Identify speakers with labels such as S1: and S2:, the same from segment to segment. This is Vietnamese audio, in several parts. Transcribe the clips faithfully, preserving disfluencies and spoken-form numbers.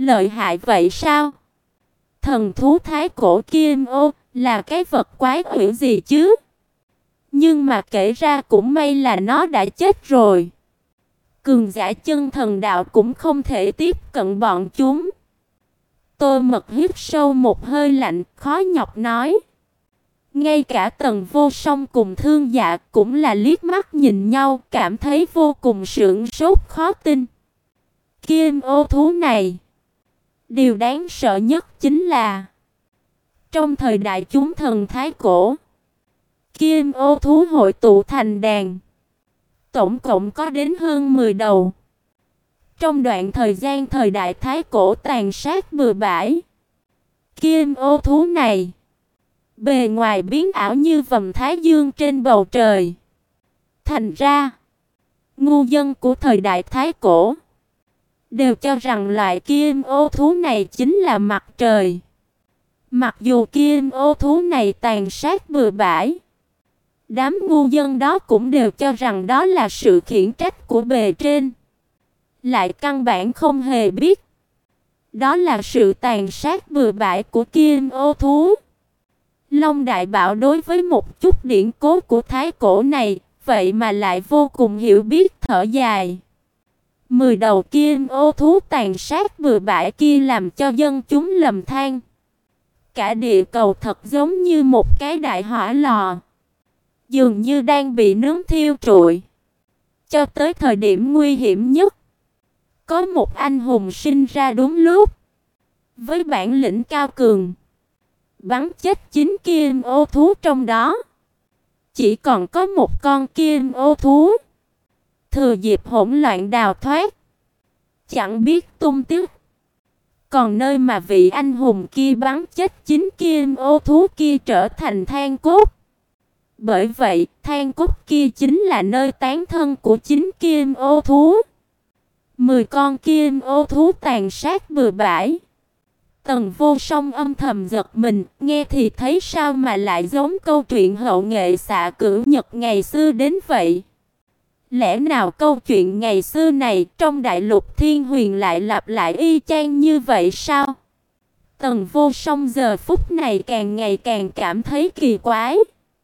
S1: Lợi hại vậy sao? Thần thú thái cổ Kim Ô là cái vật quái quỷ gì chứ? Nhưng mà kể ra cũng may là nó đã chết rồi. Cường giả chân thần đạo cũng không thể tiếp cận bọn chúng. Tô Mật hít sâu một hơi lạnh, khó nhọc nói. Ngay cả Tần Vô Song cùng Thương Dạ cũng là liếc mắt nhìn nhau, cảm thấy vô cùng sửng sốt khó tin. Kim ô thú này, điều đáng sợ nhất chính là trong thời đại chúng thần thái cổ, Kim ô thú hội tụ thành đàn, tổng cộng có đến hơn mười đầu. Trong đoạn thời gian thời đại thái cổ tàn sát bừa bãi, Kim ô thú này bề ngoài biến ảo như vầng thái dương trên bầu trời. Thành ra, ngu dân của thời đại thái cổ đều cho rằng loại kim ô thú này chính là mặt trời. Mặc dù kim ô thú này tàn sát bừa bãi, đám ngu dân đó cũng đều cho rằng đó là sự khiển trách của bề trên. Lại căn bản không hề biết đó là sự tàn sát bừa bãi của kim ô thú. Long Đại Bảo đối với một chút điển cố của thái cổ này, vậy mà lại vô cùng hiểu biết, thở dài. Mười đầu kim ô thú tàn sát bừa bãi kia làm cho dân chúng lầm than. Cả địa cầu thật giống như một cái đại hỏa lò, dường như đang bị nướng thiêu trụi. Cho tới thời điểm nguy hiểm nhất, có một anh hùng sinh ra đúng lúc, với bản lĩnh cao cường, bắn chết chín kim ô thú trong đó. Chỉ còn có một con kim ô thú thừa dịp hỗn loạn đào thoát, chẳng biết tung tích. Còn nơi mà vị anh hùng kia bắn chết chín kim ô thú kia trở thành than cốt. Bởi vậy, than cốt kia chính là nơi tán thân của chín kim ô thú. Mười con kim ô thú tàn sát bừa bãi. Tần Vô Song âm thầm giật mình, nghe thì thấy sao mà lại giống câu chuyện hậu nghệ xạ cửu nhật ngày xưa đến vậy. Lẽ nào câu chuyện ngày xưa này trong đại lục thiên huyền lại lặp lại y chang như vậy sao? Tần Vô Song giờ phút này càng ngày càng cảm thấy kỳ quái.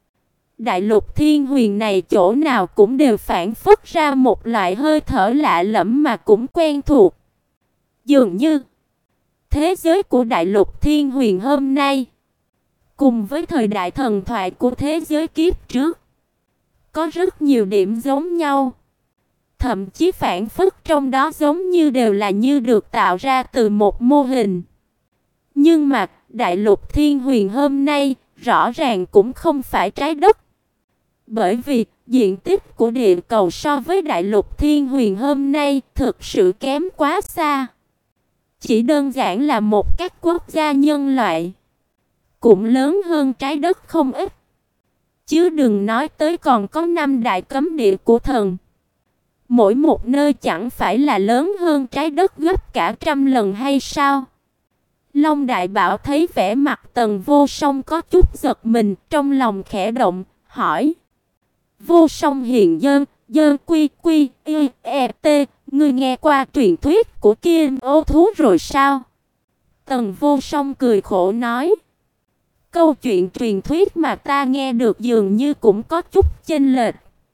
S1: Đại lục thiên huyền này chỗ nào cũng đều phản phất ra một loại hơi thở lạ lẫm mà cũng quen thuộc. Dường như thế giới của đại lục thiên huyền hôm nay, cùng với thời đại thần thoại của thế giới kiếp trước, có rất nhiều điểm giống nhau. Thậm chí phản phất trong đó giống như đều là như được tạo ra từ một mô hình. Nhưng mà đại lục thiên huyền hôm nay rõ ràng cũng không phải trái đất. Bởi vì diện tích của địa cầu so với đại lục thiên huyền hôm nay thực sự kém quá xa. Chỉ đơn giản là một các quốc gia nhân loại cũng lớn hơn trái đất không ít. Chứ đừng nói tới còn có năm đại cấm địa của thần. Mỗi một nơi chẳng phải là lớn hơn trái đất gấp cả trăm lần hay sao? Long Đại Bảo thấy vẻ mặt Tần Vô Song có chút giật mình, trong lòng khẽ động, hỏi. Vô Song hiền dơn, dơn quy quy, y, e, t, ngươi nghe qua truyền thuyết của kim ô thú rồi sao? Tần Vô Song cười khổ nói. Câu chuyện truyền thuyết mà ta nghe được dường như cũng có chút chênh lệch.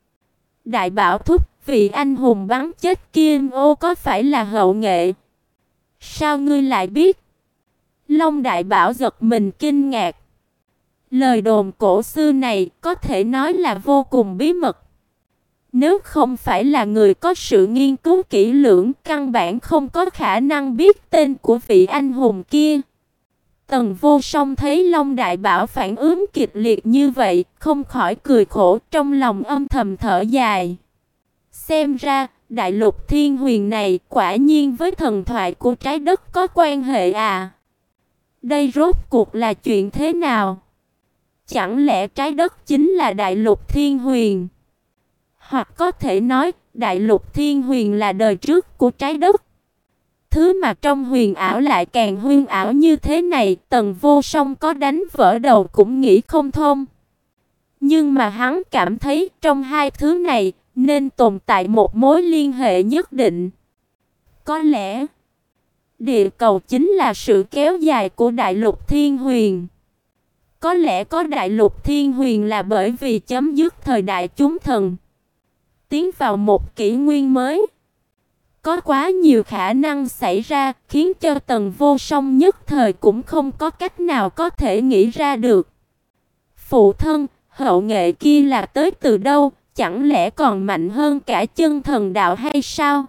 S1: Đại Bảo thúc, vị anh hùng bắn chết kim ô có phải là hậu nghệ? Sao ngươi lại biết? Long Đại Bảo giật mình kinh ngạc. Lời đồn cổ xưa này có thể nói là vô cùng bí mật. Nếu không phải là người có sự nghiên cứu kỹ lưỡng, căn bản không có khả năng biết tên của vị anh hùng kia. Tần Vô Song thấy Long Đại Bảo phản ứng kịch liệt như vậy, không khỏi cười khổ, trong lòng âm thầm thở dài. Xem ra, đại lục thiên huyền này quả nhiên với thần thoại của trái đất có quan hệ à. Đây rốt cuộc là chuyện thế nào? Chẳng lẽ trái đất chính là đại lục thiên huyền? Hoặc có thể nói, đại lục thiên huyền là đời trước của trái đất. Thứ mà trong huyền ảo lại càng huyền ảo như thế này, Tần Vô Song có đánh vỡ đầu cũng nghĩ không thông. Nhưng mà hắn cảm thấy trong hai thứ này nên tồn tại một mối liên hệ nhất định. Có lẽ Địa cầu chính là sự kéo dài của đại lục Thiên Huyền. Có lẽ có đại lục Thiên Huyền là bởi vì chấm dứt thời đại chúng thần, tiến vào một kỷ nguyên mới. Có quá nhiều khả năng xảy ra, khiến cho Tần Vô Song nhất thời cũng không có cách nào có thể nghĩ ra được. Phụ thân, hậu nghệ kia là tới từ đâu, chẳng lẽ còn mạnh hơn cả chân thần đạo hay sao?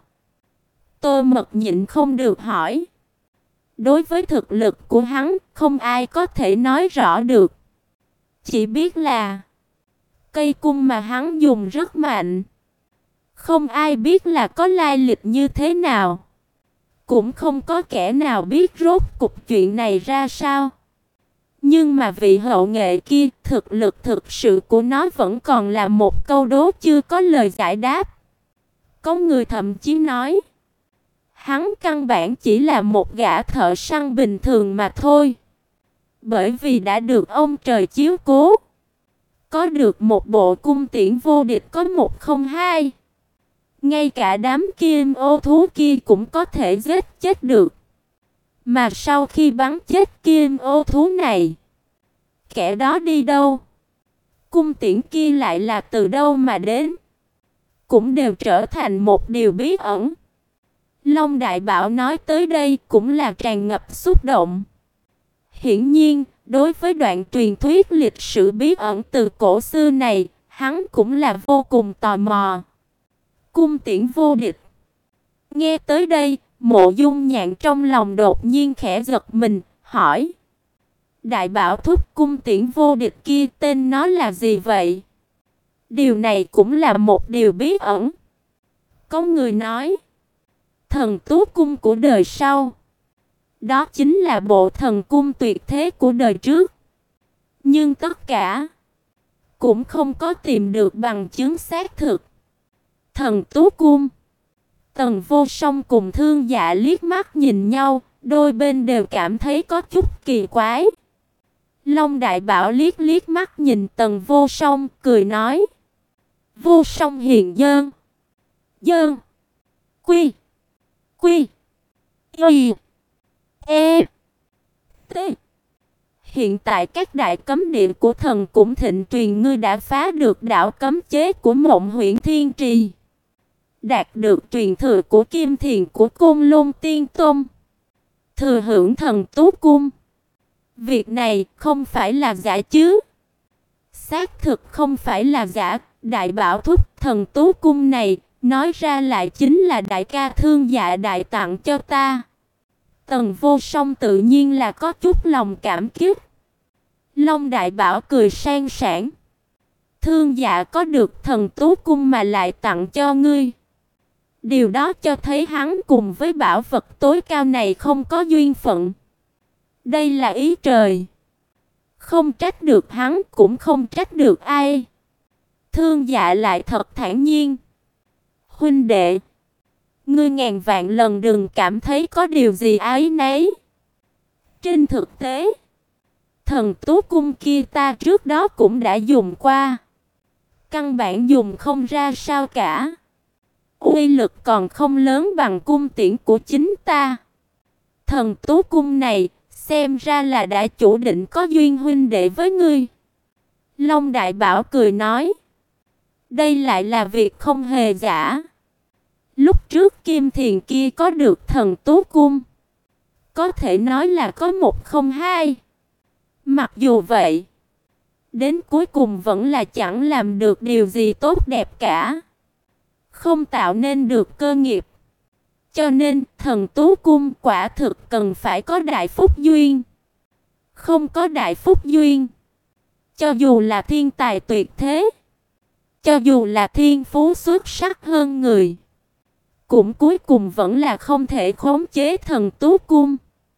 S1: Tô Mật nhịn không được hỏi. Đối với thực lực của hắn, không ai có thể nói rõ được. Chỉ biết là cây cung mà hắn dùng rất mạnh. Không ai biết là có lai lịch như thế nào. Cũng không có kẻ nào biết rốt cục chuyện này ra sao. Nhưng mà vị hậu nghệ kia, thực lực thực sự của nó vẫn còn là một câu đố chưa có lời giải đáp. Có người thậm chí nói, hắn căn bản chỉ là một gã thợ săn bình thường mà thôi. Bởi vì đã được ông trời chiếu cố, có được một bộ cung tiễn vô địch có một không hai. Ngay cả đám kim ô thú kia cũng có thể giết chết được. Mà sau khi bắn chết kim ô thú này, kẻ đó đi đâu? Cung tiễn kia lại là từ đâu mà đến? Cũng đều trở thành một điều bí ẩn. Long Đại Bảo nói tới đây cũng là tràn ngập xúc động. Hiển nhiên, đối với đoạn truyền thuyết lịch sử bí ẩn từ cổ xưa này, hắn cũng là vô cùng tò mò. Cung tiễn vô địch. Nghe tới đây, Mộ Dung Nhạn trong lòng đột nhiên khẽ giật mình, hỏi: Đại Bảo thúc, cung tiễn vô địch kia tên nó là gì vậy? Điều này cũng là một điều bí ẩn. Có người nói, thần tú cung của đời sau. Đó chính là bộ thần cung tuyệt thế của đời trước. Nhưng tất cả cũng không có tìm được bằng chứng xác thực. Thần tú cung. Tần Vô Song cùng Thương Dạ liếc mắt nhìn nhau, đôi bên đều cảm thấy có chút kỳ quái. Long Đại Bảo liếc liếc mắt nhìn Tần Vô Song, cười nói: Vô Song hiền dơn. Dơn. Quy. Quy. Y. E. T. Hiện tại các đại cấm địa của thần cũng thịnh truyền, ngươi đã phá được đạo cấm chế của Mộng Huyễn Thiên Trì, đạt được truyền thừa của Kim Thiền của Côn Lôn Tiên Tôn, thừa hưởng thần tú cung. Việc này không phải là giả chứ? Xác thực không phải là giả. Đại Bảo thúc, thần tú cung này nói ra lại chính là đại ca Thương Dạ đại tặng cho ta. Tần Vô Song tự nhiên là có chút lòng cảm kích. Long Đại Bảo cười sang sảng: Thương Dạ có được thần tú cung mà lại tặng cho ngươi, điều đó cho thấy hắn cùng với bảo vật tối cao này không có duyên phận. Đây là ý trời, không trách được hắn, cũng không trách được ai. Thương Dạ lại thật thản nhiên: Huynh đệ, ngươi ngàn vạn lần đừng cảm thấy có điều gì áy náy. Trên thực tế, thần tú cung kia ta trước đó cũng đã dùng qua, căn bản dùng không ra sao cả. Uy lực còn không lớn bằng cung tiễn của chính ta. Thần tú cung này xem ra là đã chủ định có duyên huynh đệ với ngươi. Long Đại Bảo cười nói: Đây lại là việc không hề giả. Lúc trước Kim Thiền kia có được thần tú cung, có thể nói là có một không hai. Mặc dù vậy, đến cuối cùng vẫn là chẳng làm được điều gì tốt đẹp cả, không tạo nên được cơ nghiệp. Cho nên thần tú cung quả thực cần phải có đại phúc duyên. Không có đại phúc duyên, cho dù là thiên tài tuyệt thế, cho dù là thiên phú xuất sắc hơn người, cũng cuối cùng vẫn là không thể khống chế thần tú cung.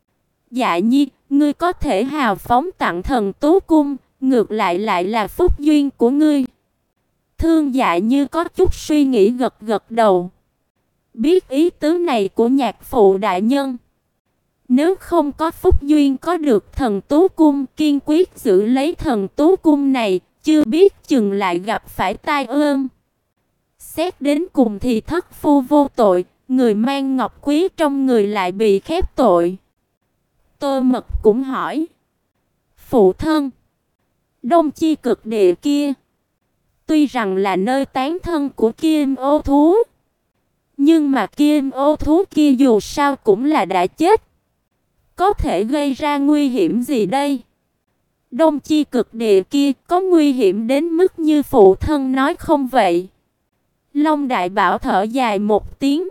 S1: Dạ Nhi, ngươi có thể hào phóng tặng thần tú cung, ngược lại lại là phúc duyên của ngươi. Thương Dạ Như có chút suy nghĩ gật gật đầu. Biết ý tứ này của nhạc phụ đại nhân. Nếu không có phúc duyên có được thần tú cung, kiên quyết giữ lấy thần tú cung này, chưa biết chừng lại gặp phải tai ương. Xét đến cùng thì thất phu vô tội, người mang ngọc quý trong người lại bị khép tội. Tô Mật cũng hỏi: Phụ thân, Đông Chi Cực Địa kia, tuy rằng là nơi tán thân của Kim Ô thú, nhưng mà Kim Ô thú kia dù sao cũng là đã chết, có thể gây ra nguy hiểm gì đây? Đông Chi Cực Địa kia có nguy hiểm đến mức như phụ thân nói không vậy? Long Đại Bảo thở dài một tiếng.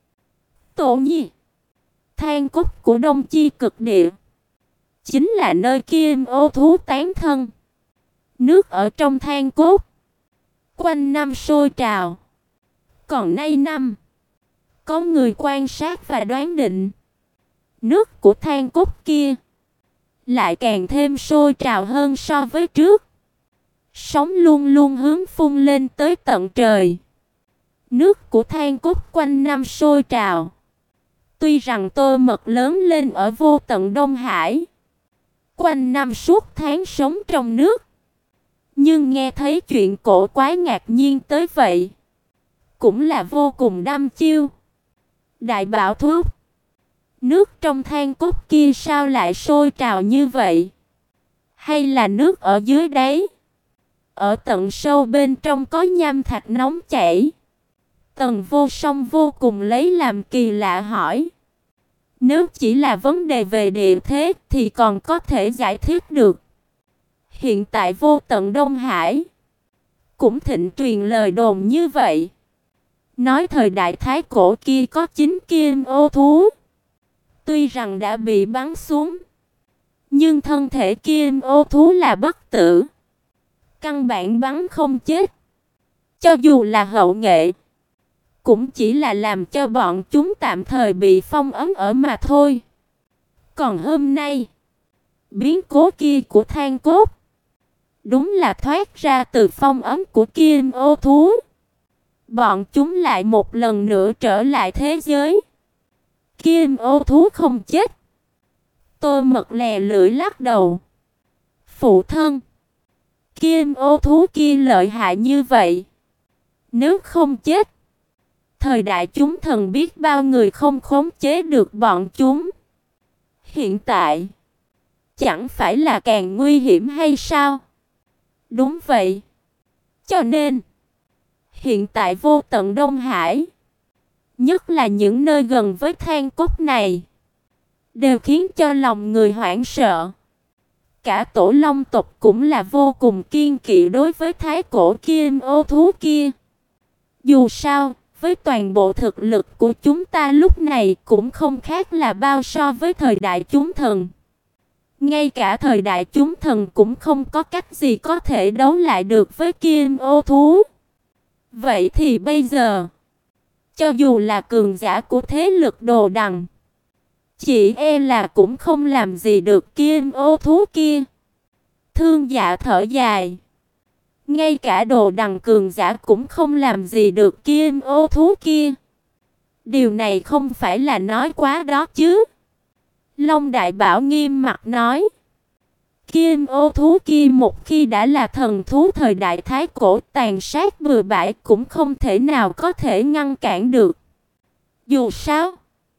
S1: Tổ nhi, than cốt của Đông Chi Cực Địa chính là nơi Kim Ô thú tán thân. Nước ở trong than cốt quanh năm sôi trào. Còn nay năm, có người quan sát và đoán định, nước của than cốt kia lại càng thêm sôi trào hơn so với trước. Sóng luôn luôn hướng phun lên tới tận trời. Nước của than cốt quanh năm sôi trào. Tuy rằng Tô Mật lớn lên ở vô tận Đông Hải, quanh năm suốt tháng sống trong nước, nhưng nghe thấy chuyện cổ quái ngạc nhiên tới vậy, cũng là vô cùng đăm chiêu. Đại Bảo thúc, nước trong than cốt kia sao lại sôi trào như vậy? Hay là nước ở dưới đáy, ở tận sâu bên trong có nham thạch nóng chảy? Tần Vô Song vô cùng lấy làm kỳ lạ hỏi. Nếu chỉ là vấn đề về địa thế thì còn có thể giải thích được. Hiện tại vô tận Đông Hải cũng thịnh truyền lời đồn như vậy, nói thời đại thái cổ kia có chín Kim Ô thú, tuy rằng đã bị bắn xuống, nhưng thân thể Kim Ô thú là bất tử, căn bản bắn không chết. Cho dù là hậu nghệ, cũng chỉ là làm cho bọn chúng tạm thời bị phong ấn ở mà thôi. Còn hôm nay, biến cố kia của than cốt đúng là thoát ra từ phong ấn của Kim Ô thú. Bọn chúng lại một lần nữa trở lại thế giới. Kim Ô thú không chết. Tô Mật lè lưỡi lắc đầu. Phụ thân, Kim Ô thú kia lợi hại như vậy, nếu không chết, thời đại chúng thần biết bao người không khống chế được bọn chúng. Hiện tại, chẳng phải là càng nguy hiểm hay sao? Đúng vậy. Cho nên, hiện tại vô tận Đông Hải, nhất là những nơi gần với than cốt này, đều khiến cho lòng người hoảng sợ. Cả Tổ Long tộc cũng là vô cùng kiêng kỵ đối với thái cổ Kim Ô thú kia. Dù sao, với toàn bộ thực lực của chúng ta lúc này cũng không khác là bao so với thời đại chúng thần. Ngay cả thời đại chúng thần cũng không có cách gì có thể đấu lại được với Kim Ô thú. Vậy thì bây giờ, cho dù là cường giả của thế lực Đồ Đằng, chỉ e là cũng không làm gì được Kim Ô thú kia. Thương Dạ thở dài. Ngay cả Đồ Đằng cường giả cũng không làm gì được Kim Ô thú kia. Điều này không phải là nói quá đó chứ? Long Đại Bảo nghiêm mặt nói. Kim Ô thú kia một khi đã là thần thú thời đại thái cổ, tàn sát bừa bãi cũng không thể nào có thể ngăn cản được. Dù sao,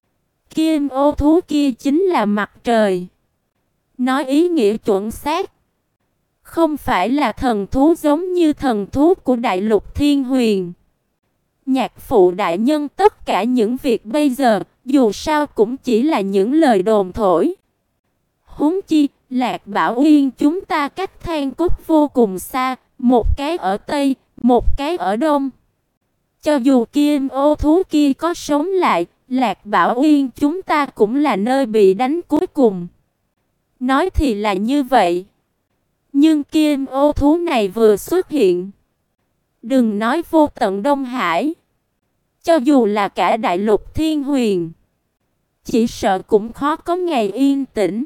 S1: Kim Ô thú kia chính là mặt trời. Nói ý nghĩa chuẩn xác, không phải là thần thú giống như thần thú của Đại Lục Thiên Huyền. Nhạc phụ đại nhân, tất cả những việc bây giờ, dù sao cũng chỉ là những lời đồn thổi. Huống chi, Lạc Bảo Uyên chúng ta cách than cốt vô cùng xa, một cái ở Tây, một cái ở Đông. Cho dù Kim Ô thú kia có sống lại, Lạc Bảo Uyên chúng ta cũng là nơi bị đánh cuối cùng. Nói thì là như vậy, nhưng Kim Ô thú này vừa xuất hiện, đừng nói vô tận Đông Hải, cho dù là cả Đại Lục Thiên Huyền, chỉ sợ cũng khó có ngày yên tĩnh.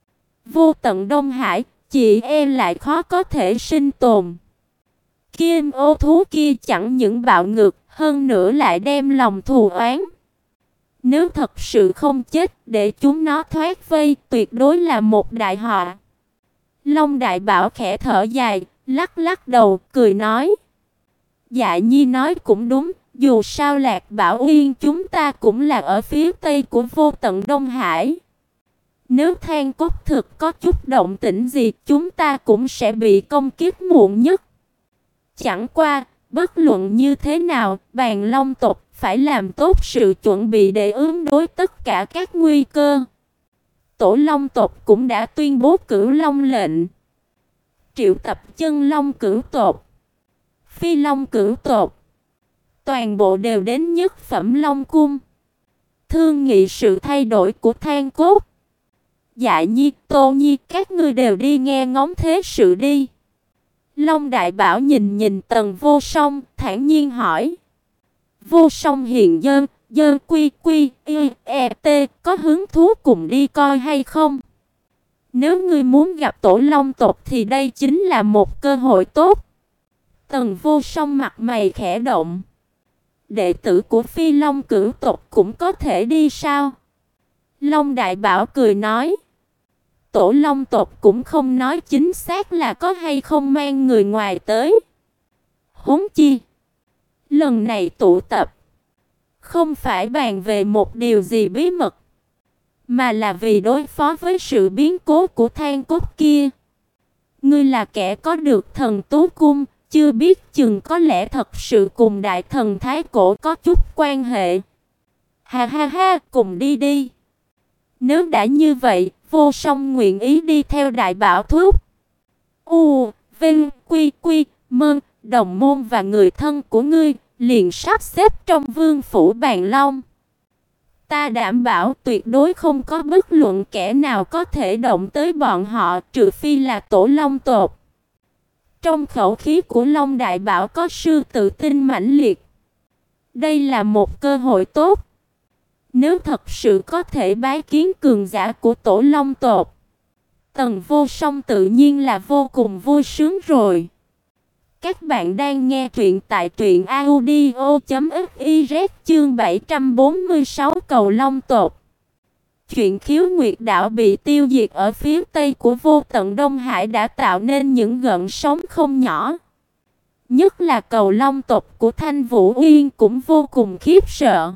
S1: Vô tận Đông Hải, chỉ e lại khó có thể sinh tồn. Kim Ô thú kia chẳng những bạo ngược, hơn nữa lại đem lòng thù oán. Nếu thật sự không chết, để chúng nó thoát vây, tuyệt đối là một đại họa. Long Đại Bảo khẽ thở dài, lắc lắc đầu, cười nói. Dạ Nhi nói cũng đúng, Dù sao Lạc Bảo Uyên chúng ta cũng là ở phía tây của Vô Tận Đông Hải. Nếu Than Cốt thực có chút động tĩnh gì, chúng ta cũng sẽ bị công kích muộn nhất. Chẳng qua, bất luận như thế nào, Bàn Long tộc phải làm tốt sự chuẩn bị để ứng đối tất cả các nguy cơ. Tổ Long tộc cũng đã tuyên bố Cửu Long lệnh, triệu tập Chân Long cửu tộc, Phi Long cửu tộc, toàn bộ đều đến Nhất Phẩm Long cung, thương nghị sự thay đổi của Than Cốt. Dạ Nhi, Tô Nhi, các ngươi đều đi nghe ngóng thế sự đi. Long Đại Bảo nhìn nhìn Tần Vô Song, thản nhiên hỏi. Vô Song hiện dơn, dơn quy quy, y, e, t, có hứng thú cùng đi coi hay không? Nếu ngươi muốn gặp Tổ Long tộc thì đây chính là một cơ hội tốt. Tần Vô Song mặt mày khẽ động. Đệ tử của Phi Long cửu tộc cũng có thể đi sao? Long Đại Bảo cười nói. Tổ Long tộc cũng không nói chính xác là có hay không mang người ngoài tới. Huống chi, lần này tụ tập không phải bàn về một điều gì bí mật, mà là vì đối phó với sự biến cố của Than Cốt kia. Ngươi là kẻ có được thần tú cung, chưa biết chừng có lẽ thật sự cùng đại thần Thái Cổ có chút quan hệ. Ha ha ha, cùng đi đi. Nếu đã như vậy, Vô Song nguyện ý đi theo Đại Bảo thúc. U, Vinh, Quy, Quy, Mơn, đồng môn và người thân của ngươi liền sắp xếp trong vương phủ Bàn Long. Ta đảm bảo tuyệt đối không có bất luận kẻ nào có thể động tới bọn họ, trừ phi là Tổ Long tộc. Trong khẩu khí của Long Đại Bảo có sự tự tin mãnh liệt. Đây là một cơ hội tốt. Nếu thật sự có thể bái kiến cường giả của Tổ Long tộc, Tần Vô Song tự nhiên là vô cùng vui sướng rồi. Các bạn đang nghe truyện tại truyện audio chấm fiz chương bảy trăm bốn mươi sáu Cầu Long tộc. Chuyện Khiếu Nguyệt đảo bị tiêu diệt ở phía tây của Vô Tận Đông Hải đã tạo nên những gợn sóng không nhỏ. Nhất là Cầu Long tộc của Thanh Vũ Uyên cũng vô cùng khiếp sợ.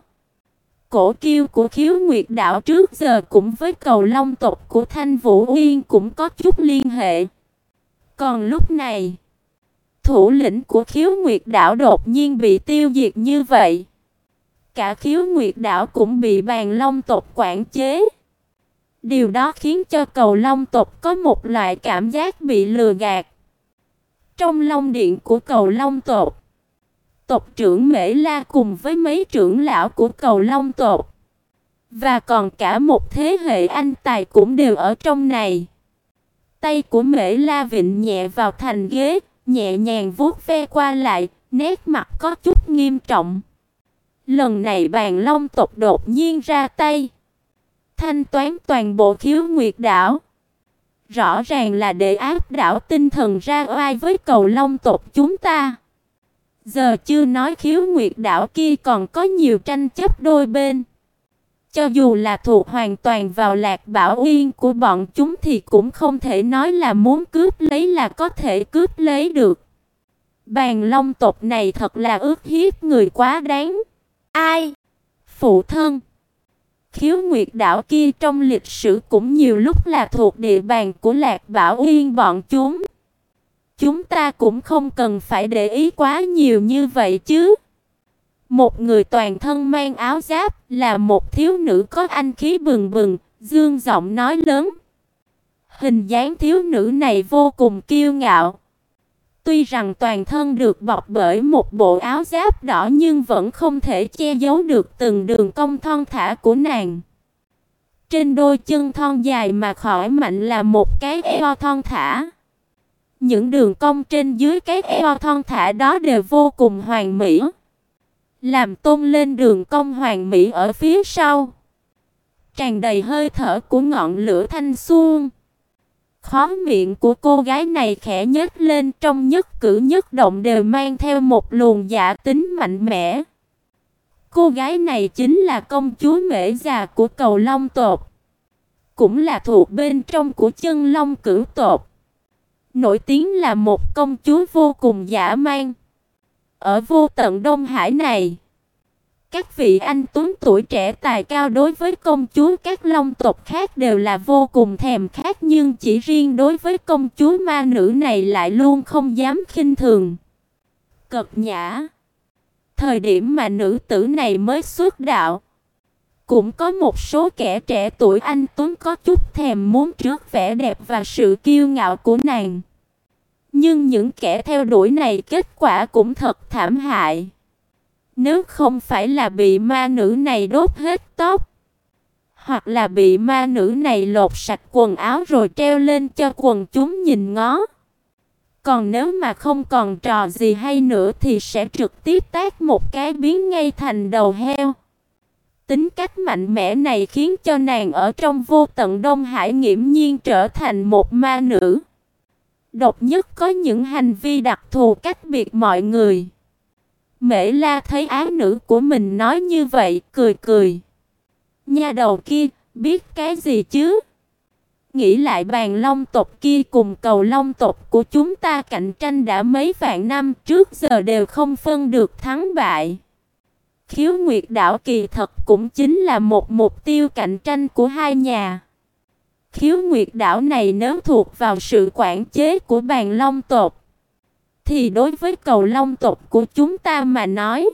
S1: Cổ kiêu của Khiếu Nguyệt đảo trước giờ cũng với Cầu Long tộc của Thanh Vũ Uyên cũng có chút liên hệ. Còn lúc này, thủ lĩnh của Khiếu Nguyệt đảo đột nhiên bị tiêu diệt như vậy. Cả Khiếu Nguyệt đảo cũng bị Bàn Long tộc quản chế. Điều đó khiến cho Cầu Long tộc có một loại cảm giác bị lừa gạt. Trong Long điện của Cầu Long tộc, tộc trưởng Mễ La cùng với mấy trưởng lão của Cầu Long tộc và còn cả một thế hệ anh tài cũng đều ở trong này. Tay của Mễ La vịn nhẹ vào thành ghế, nhẹ nhàng vuốt ve qua lại, nét mặt có chút nghiêm trọng. Lần này Bàn Long tộc đột nhiên ra tay, thanh toán toàn bộ Khiếu Nguyệt đảo. Rõ ràng là để áp đảo tinh thần ra oai với Cầu Long tộc chúng ta. Giờ chưa nói Khiếu Nguyệt đảo kia còn có nhiều tranh chấp đôi bên. Cho dù là thuộc hoàn toàn vào Lạc Bảo Uyên của bọn chúng thì cũng không thể nói là muốn cướp lấy là có thể cướp lấy được. Bàn Long tộc này thật là ức hiếp người quá đáng. Ai? Phụ thân. Khiếu Nguyệt đảo kia trong lịch sử cũng nhiều lúc là thuộc địa bàn của Lạc Bảo Uyên bọn chúng. Chúng ta cũng không cần phải để ý quá nhiều như vậy chứ. Một người toàn thân mang áo giáp, là một thiếu nữ có anh khí bừng bừng, dương giọng nói lớn. Hình dáng thiếu nữ này vô cùng kiêu ngạo. Tuy rằng toàn thân được bọc bởi một bộ áo giáp đỏ nhưng vẫn không thể che giấu được từng đường cong thon thả của nàng. Trên đôi chân thon dài mà khỏi mạnh là một cái eo thon thả. Những đường cong trên dưới cái eo thon thả đó đều vô cùng hoàn mỹ, làm tôn lên đường cong hoàn mỹ ở phía sau, tràn đầy hơi thở của ngọn lửa thanh xuân. Khóe miệng của cô gái này khẽ nhếch lên, trong nhất cử nhất động đều mang theo một luồng dạ tính mạnh mẽ. Cô gái này chính là công chúa Mễ già của Cầu Long tộc, cũng là thuộc bên trong của Chân Long cửu tộc. Nổi tiếng là một công chúa vô cùng dã man. Ở Vô Tận Đông Hải này, Các vị anh tuấn tuổi trẻ tài cao đối với công chúa các long tộc khác đều là vô cùng thèm khát, nhưng chỉ riêng đối với công chúa ma nữ này lại luôn không dám khinh thường. Cật nhã. Thời điểm mà nữ tử này mới xuất đạo, cũng có một số kẻ trẻ tuổi anh tuấn có chút thèm muốn trước vẻ đẹp và sự kiêu ngạo của nàng. Nhưng những kẻ theo đuổi này kết quả cũng thật thảm hại. Nếu không phải là bị ma nữ này đốt hết tóc, hoặc là bị ma nữ này lột sạch quần áo rồi treo lên cho quần chúng nhìn ngó. Còn nếu mà không còn trò gì hay nữa thì sẽ trực tiếp tát một cái biến ngay thành đầu heo. Tính cách mạnh mẽ này khiến cho nàng ở trong vô tận Đông Hải nghiễm nhiên trở thành một ma nữ. Độc nhất có những hành vi đặc thù cách biệt mọi người. Mễ La thấy ái nữ của mình nói như vậy, cười cười. Nha đầu kia, biết cái gì chứ? Nghĩ lại bàn long tộc kia cùng cầu long tộc của chúng ta cạnh tranh đã mấy vạn năm, trước giờ đều không phân được thắng bại. Khiếu Nguyệt đảo kỳ thật cũng chính là một mục tiêu cạnh tranh của hai nhà. Khiếu Nguyệt đảo này nếu thuộc vào sự quản chế của bàn long tộc, thì đối với cầu long tộc của chúng ta mà nói,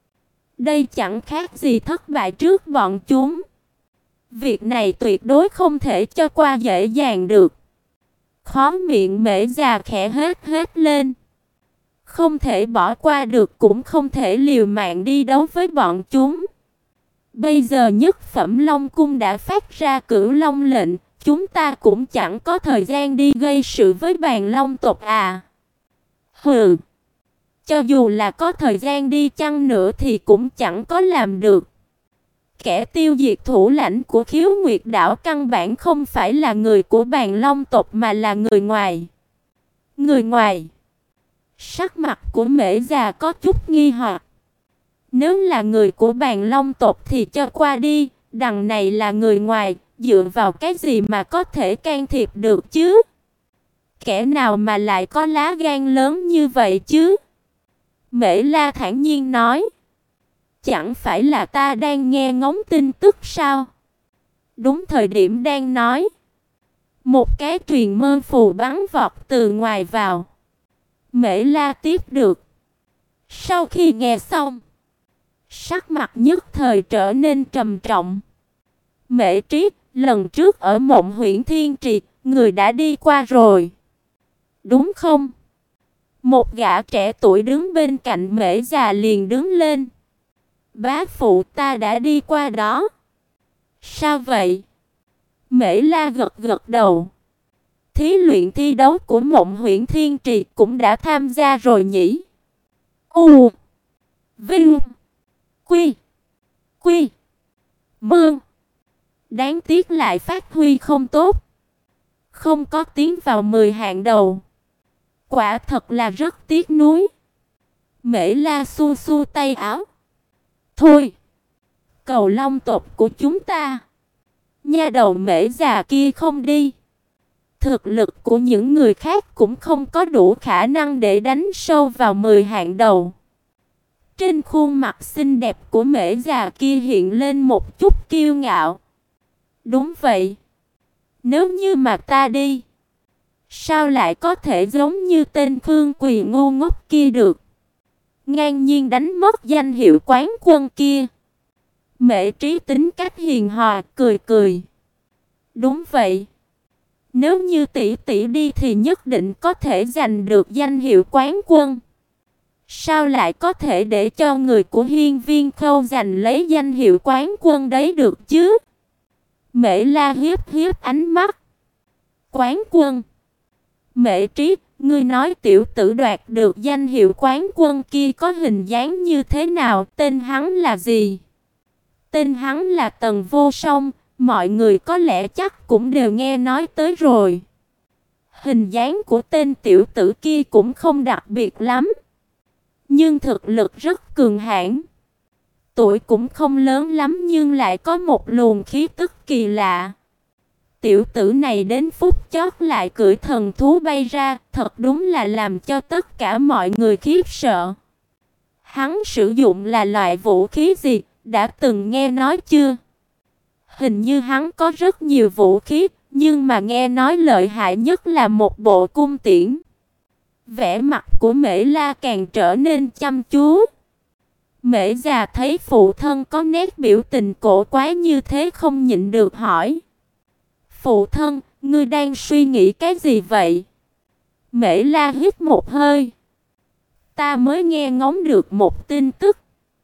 S1: đây chẳng khác gì thất bại trước bọn chúng. Việc này tuyệt đối không thể cho qua dễ dàng được. Khó miệng Mễ già khẽ hết hết lên. Không thể bỏ qua được, cũng không thể liều mạng đi đấu với bọn chúng. Bây giờ nhất phẩm Long Cung đã phát ra Cửu Long lệnh, chúng ta cũng chẳng có thời gian đi gây sự với bàn long tộc à. Hừ, cho dù là có thời gian đi chăng nữa thì cũng chẳng có làm được. Kẻ tiêu diệt thủ lãnh của Khiếu Nguyệt đảo căn bản không phải là người của bàn long tộc mà là người ngoài. Người ngoài? Sắc mặt của Mễ già có chút nghi hoặc. Nếu là người của bàn long tộc thì cho qua đi, đằng này là người ngoài, dựa vào cái gì mà có thể can thiệp được chứ? Kẻ nào mà lại có lá gan lớn như vậy chứ? Mễ La thản nhiên nói. Chẳng phải là ta đang nghe ngóng tin tức sao? Đúng thời điểm đang nói, một cái truyền mơ phù bắn vọt từ ngoài vào. Mễ La tiếp được. Sau khi nghe xong, sắc mặt nhất thời trở nên trầm trọng. Mễ Trí, lần trước ở Mộng Huyễn Thiên Trì, người đã đi qua rồi, đúng không? Một gã trẻ tuổi đứng bên cạnh Mễ già liền đứng lên. Bá phụ, ta đã đi qua đó. Sao vậy? Mễ La gật gật đầu. Thí luyện thi đấu của Mộng Huyễn Thiên Trì cũng đã tham gia rồi nhỉ? U Vinh Quy Quy Mương. Đáng tiếc lại phát huy không tốt, không có tiến vào mười hạng đầu. Quả thật là rất tiếc nuối. Mễ La xua xua tay áo. Thôi, cầu long tộc của chúng ta, nha đầu Mễ già kia không đi, thực lực của những người khác cũng không có đủ khả năng để đánh sâu vào mười hạng đầu. Trên khuôn mặt xinh đẹp của Mễ già kia hiện lên một chút kiêu ngạo. Đúng vậy, nếu như mà ta đi, sao lại có thể giống như tên Phương Quỳ ngu ngốc kia được, ngang nhiên đánh mất danh hiệu quán quân kia. Mễ Trí tính cách hiền hòa, cười cười. Đúng vậy, nếu như tỷ tỷ đi thì nhất định có thể giành được danh hiệu quán quân. Sao lại có thể để cho người của Hiên Viên Khâu giành lấy danh hiệu quán quân đấy được chứ? Mễ La hiếp hiếp ánh mắt. Quán quân? Mễ Trí, ngươi nói tiểu tử đoạt được danh hiệu quán quân kia có hình dáng như thế nào, tên hắn là gì? Tên hắn là Tần Vô Song, mọi người có lẽ chắc cũng đều nghe nói tới rồi. Hình dáng của tên tiểu tử kia cũng không đặc biệt lắm, nhưng thực lực rất cường hãn. Tuổi cũng không lớn lắm nhưng lại có một luồng khí tức kỳ lạ. Tiểu tử này đến phút chót lại cưỡi thần thú bay ra, thật đúng là làm cho tất cả mọi người khiếp sợ. Hắn sử dụng là loại vũ khí gì, đã từng nghe nói chưa? Hình như hắn có rất nhiều vũ khí, nhưng mà nghe nói lợi hại nhất là một bộ cung tiễn. Vẻ mặt của Mễ La càng trở nên chăm chú. Mễ già thấy phụ thân có nét biểu tình cổ quái như thế không nhịn được hỏi: "Phụ thân, ngươi đang suy nghĩ cái gì vậy?" Mễ La hít một hơi: "Ta mới nghe ngóng được một tin tức.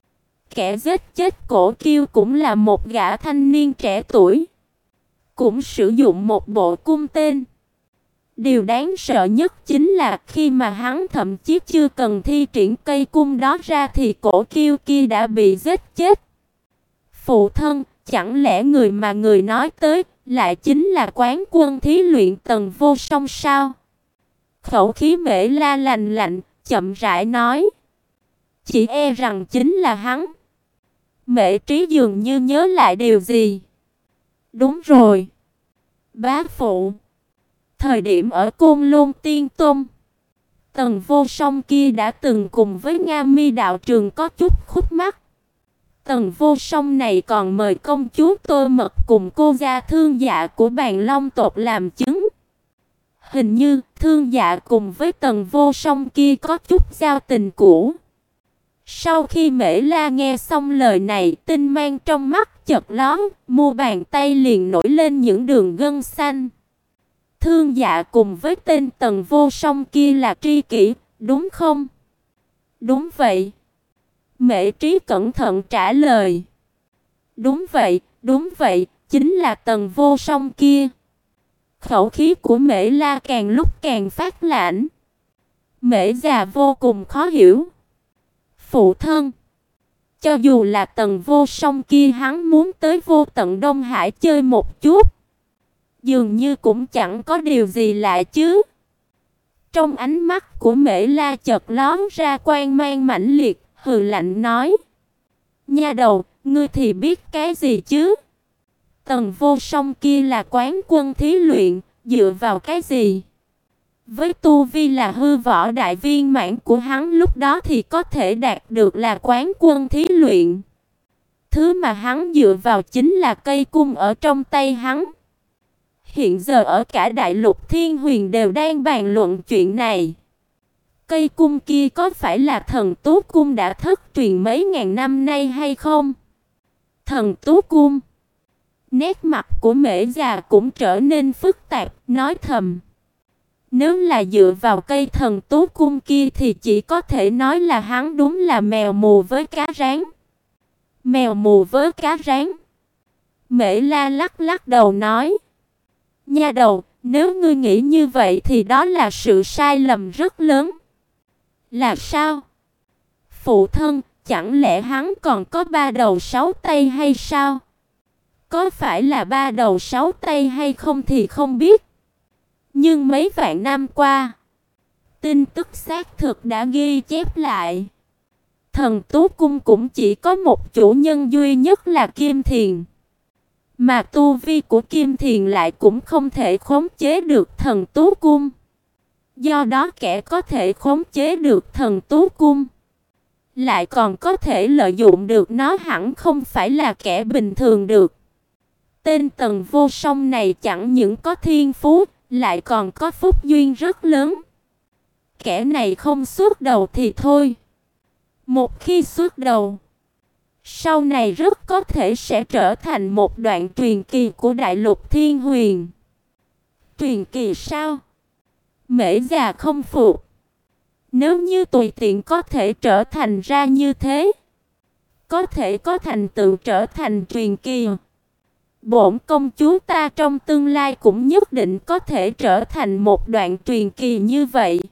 S1: Kẻ giết chết Cổ Kiêu cũng là một gã thanh niên trẻ tuổi, cũng sử dụng một bộ cung tên. Điều đáng sợ nhất chính là khi mà hắn thậm chí chưa cần thi triển cây cung đó ra thì Cổ Kiêu kia đã bị giết chết. Phụ thân, chẳng lẽ người mà người nói tới lại chính là quán quân thí luyện Tần Vô Song sao?" Khẩu khí Mễ La lạnh lạnh, chậm rãi nói: "Chỉ e rằng chính là hắn." Mễ Trí dường như nhớ lại điều gì: "Đúng rồi, bá phụ. Thời điểm ở Côn Lôn Tiên Tông, Tần Vô Song kia đã từng cùng với Nga Mi đạo trường có chút khúc mắc. Tần Vô Song này còn mời công chúa Tô Mật cùng cô gia Thương Dạ của Bàn Long tộc làm chứng. Hình như Thương Dạ cùng với Tần Vô Song kia có chút giao tình cũ." Sau khi Mễ La nghe xong lời này, tinh mang trong mắt chợt lóe, mu bàn tay liền nổi lên những đường gân xanh. "Thương Dạ cùng với tên Tần Vô Song kia là tri kỷ, đúng không?" "Đúng vậy." Mễ Trí cẩn thận trả lời. "Đúng vậy, đúng vậy, chính là Tần Vô Song kia." Khẩu khí của Mễ La càng lúc càng phát lạnh. Mễ già vô cùng khó hiểu. "Phụ thân, cho dù là Tần Vô Song kia hắn muốn tới Vô Tận Đông Hải chơi một chút, dường như cũng chẳng có điều gì lạ chứ?" Trong ánh mắt của Mễ La chợt lóe ra quang mang mãnh liệt, hừ lạnh nói: "Nha đầu, ngươi thì biết cái gì chứ? Tần Vô Song kia là quán quân thí luyện, dựa vào cái gì? Với tu vi là hư võ đại viên mãn của hắn lúc đó thì có thể đạt được là quán quân thí luyện. Thứ mà hắn dựa vào chính là cây cung ở trong tay hắn. Hiện giờ ở cả đại lục Thiên Huyền đều đang bàn luận chuyện này. Cây cung kia có phải là Thần Tú cung đã thất truyền mấy ngàn năm nay hay không?" Thần Tú cung? Nét mặt của Mễ già cũng trở nên phức tạp, nói thầm: "Nếu là dựa vào cây Thần Tú cung kia thì chỉ có thể nói là hắn đúng là mèo mù với cá rán." "Mèo mù với cá rán?" Mễ La lắc lắc đầu nói: "Nha đầu, nếu ngươi nghĩ như vậy thì đó là sự sai lầm rất lớn." "Là sao?" "Phụ thân, chẳng lẽ hắn còn có ba đầu sáu tay hay sao?" "Có phải là ba đầu sáu tay hay không thì không biết. Nhưng mấy vạn năm qua, tin tức xác thực đã ghi chép lại. Thần Tú cung cũng chỉ có một chủ nhân duy nhất là Kim Thiền. Mà tu vi của Kim Thiền lại cũng không thể khống chế được Thần Tú cung. Do đó kẻ có thể khống chế được Thần Tú cung, lại còn có thể lợi dụng được nó hẳn không phải là kẻ bình thường được. Tên Tần Vô Song này chẳng những có thiên phú, lại còn có phúc duyên rất lớn. Kẻ này không xuất đầu thì thôi. Một khi xuất đầu, sau này rất có thể sẽ trở thành một đoạn truyền kỳ của đại lục Thiên Huyền." "Truyền kỳ sao?" Mễ già không phục. "Nếu như tùy tiện có thể trở thành ra như thế, có thể có thành tựu trở thành truyền kỳ, bổn công chúa ta trong tương lai cũng nhất định có thể trở thành một đoạn truyền kỳ như vậy."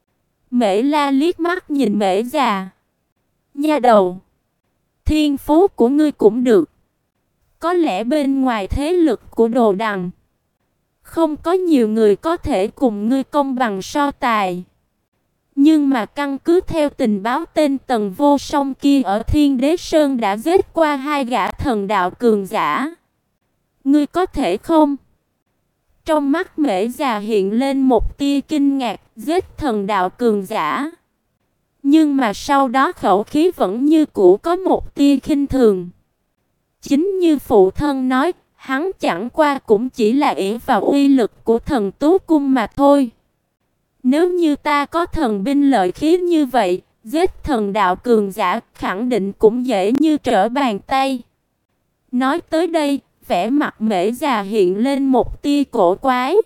S1: Mễ La liếc mắt nhìn Mễ già: "Nha đầu, thiên phú của ngươi cũng được. Có lẽ bên ngoài thế lực của Đồ Đằng, không có nhiều người có thể cùng ngươi công bằng so tài. Nhưng mà căn cứ theo tình báo tên Tần Vô Song kia ở Thiên Đế Sơn đã giết qua hai gã thần đạo cường giả. Ngươi có thể không?" Trong mắt Mễ già hiện lên một tia kinh ngạc, giết thần đạo cường giả. Nhưng mà sau đó khẩu khí vẫn như cũ có một tia khinh thường. Chính như phụ thân nói, hắn chẳng qua cũng chỉ là ỷ vào uy lực của thần tú cung mà thôi. Nếu như ta có thần binh lợi khí như vậy, giết thần đạo cường giả khẳng định cũng dễ như trở bàn tay. Nói tới đây, vẻ mặt Mễ già hiện lên một tia cổ quái.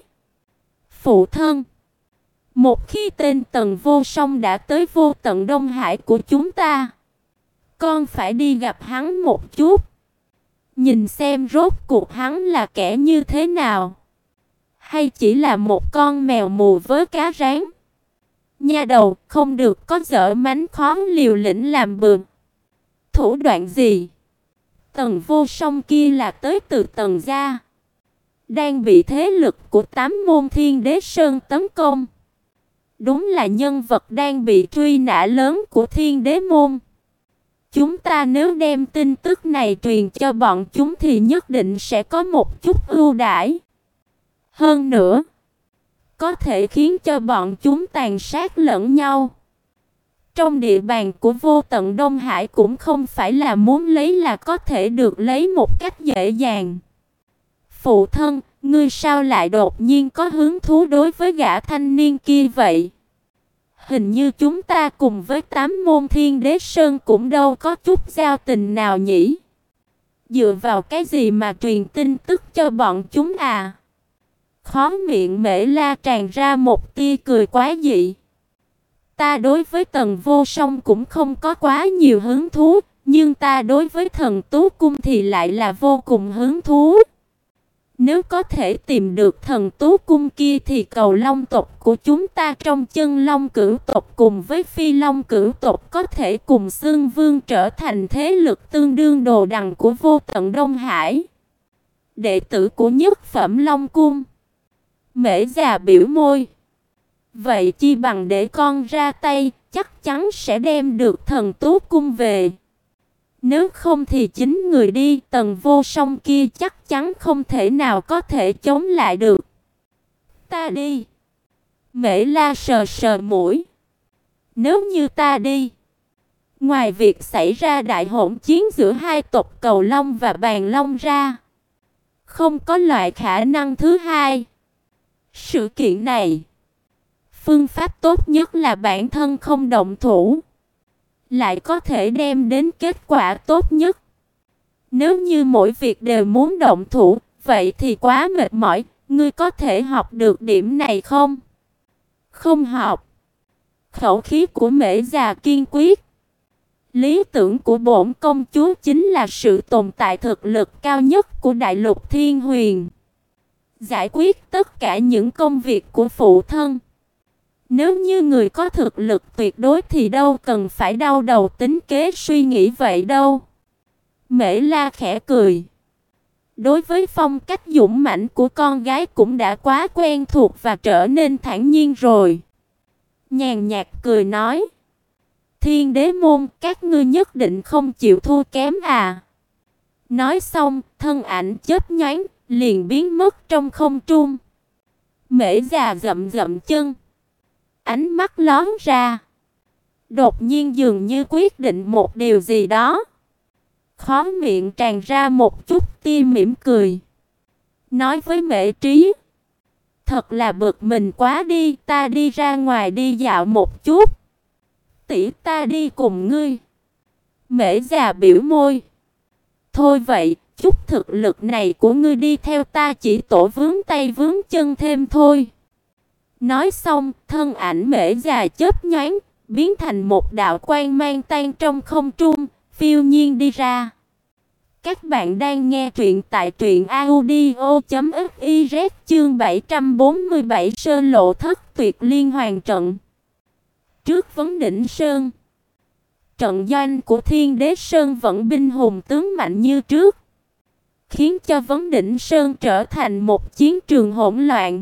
S1: Phụ thân, một khi tên Tần Vô Song đã tới Vô Tận Đông Hải của chúng ta, con phải đi gặp hắn một chút, nhìn xem rốt cuộc hắn là kẻ như thế nào, hay chỉ là một con mèo mù với cá rán. Nha đầu, không được có dở mánh khó liều lĩnh làm bừa. Thủ đoạn gì? Tần Vô Song kia là tới từ Tần gia, đang bị thế lực của tám môn Thiên Đế Sơn tấn công. Đúng là nhân vật đang bị truy nã lớn của Thiên Đế môn. Chúng ta nếu đem tin tức này truyền cho bọn chúng thì nhất định sẽ có một chút ưu đãi. Hơn nữa, có thể khiến cho bọn chúng tàn sát lẫn nhau. Trong địa bàn của Vô Tận Đông Hải cũng không phải là muốn lấy là có thể được lấy một cách dễ dàng. Phụ thân, ngươi sao lại đột nhiên có hứng thú đối với gã thanh niên kia vậy? Hình như chúng ta cùng với tám môn Thiên Đế Sơn cũng đâu có chút giao tình nào nhỉ? Dựa vào cái gì mà truyền tin tức cho bọn chúng à? Khóe miệng Mễ La tràn ra một tia cười quá dị. Ta đối với Tần Vô Song cũng không có quá nhiều hứng thú, nhưng ta đối với Thần Tú Cung thì lại là vô cùng hứng thú. Nếu có thể tìm được Thần Tú Cung kia thì Cầu Long tộc của chúng ta trong Chân Long Cửu tộc cùng với Phi Long Cửu tộc có thể cùng xưng vương trở thành thế lực tương đương đồ đằng của Vô Tận Đông Hải. Đệ tử của nhất phẩm Long Cung. Mễ già biểu môi. Vậy chi bằng để con ra tay, chắc chắn sẽ đem được Thần Tú Cung về. Nếu không thì chính người đi, Tần Vô Song kia chắc chắn không thể nào có thể chống lại được. Ta đi. Mễ La sờ sờ mũi. Nếu như ta đi, ngoài việc xảy ra đại hỗn chiến giữa hai tộc Cầu Long và Bàn Long ra, không có loại khả năng thứ hai. Sự kiện này, phương pháp tốt nhất là bản thân không động thủ, lại có thể đem đến kết quả tốt nhất. Nếu như mỗi việc đều muốn động thủ, vậy thì quá mệt mỏi, ngươi có thể học được điểm này không? Không học. Khẩu khí của Mễ già kiên quyết. Lý tưởng của bổn công chúa chính là sự tồn tại thực lực cao nhất của Đại Lục Thiên Huyền, giải quyết tất cả những công việc của phụ thân. Nếu như người có thực lực tuyệt đối thì đâu cần phải đau đầu tính kế suy nghĩ vậy đâu. Mễ La khẽ cười. Đối với phong cách dũng mãnh của con gái cũng đã quá quen thuộc và trở nên thản nhiên rồi. Nhàn nhạt cười nói. Thiên Đế môn, các ngươi nhất định không chịu thua kém à? Nói xong, thân ảnh chớp nhoáng, liền biến mất trong không trung. Mễ già dậm dậm chân, ánh mắt lóe ra, đột nhiên dường như quyết định một điều gì đó. Khóe miệng tràn ra một chút tia mỉm cười, nói với Mễ Trí: thật là bực mình quá đi, ta đi ra ngoài đi dạo một chút. Tỷ, ta đi cùng ngươi. Mễ già biểu môi. Thôi vậy, chút thực lực này của ngươi đi theo ta chỉ tổ vướng tay vướng chân thêm thôi. Nói xong, thân ảnh Mễ già chớp nhoáng, biến thành một đạo quang mang tan trong không trung, phiêu nhiên đi ra. Các bạn đang nghe truyện tại truyện audio chấm fiz, chương bảy trăm bốn mươi bảy Sơn Lộ Thất Tuyệt Liên Hoàn Trận. Trước vấn đỉnh Sơn, trận doanh của Thiên Đế Sơn vẫn binh hùng tướng mạnh như trước, khiến cho vấn đỉnh Sơn trở thành một chiến trường hỗn loạn.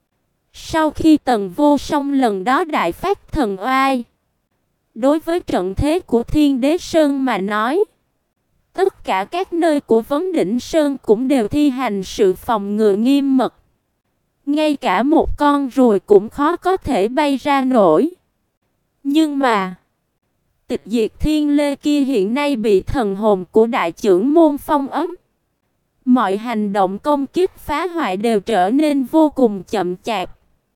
S1: Sau khi Tần Vô Song lần đó đại phát thần oai, đối với trận thế của Thiên Đế Sơn mà nói, tất cả các nơi của vấn đỉnh Sơn cũng đều thi hành sự phòng ngừa nghiêm mật. Ngay cả một con ruồi cũng khó có thể bay ra nổi. Nhưng mà, Tịch diệt thiên lê kia hiện nay bị thần hồn của đại trưởng môn phong ấn. Mọi hành động công kích phá hoại đều trở nên vô cùng chậm chạp.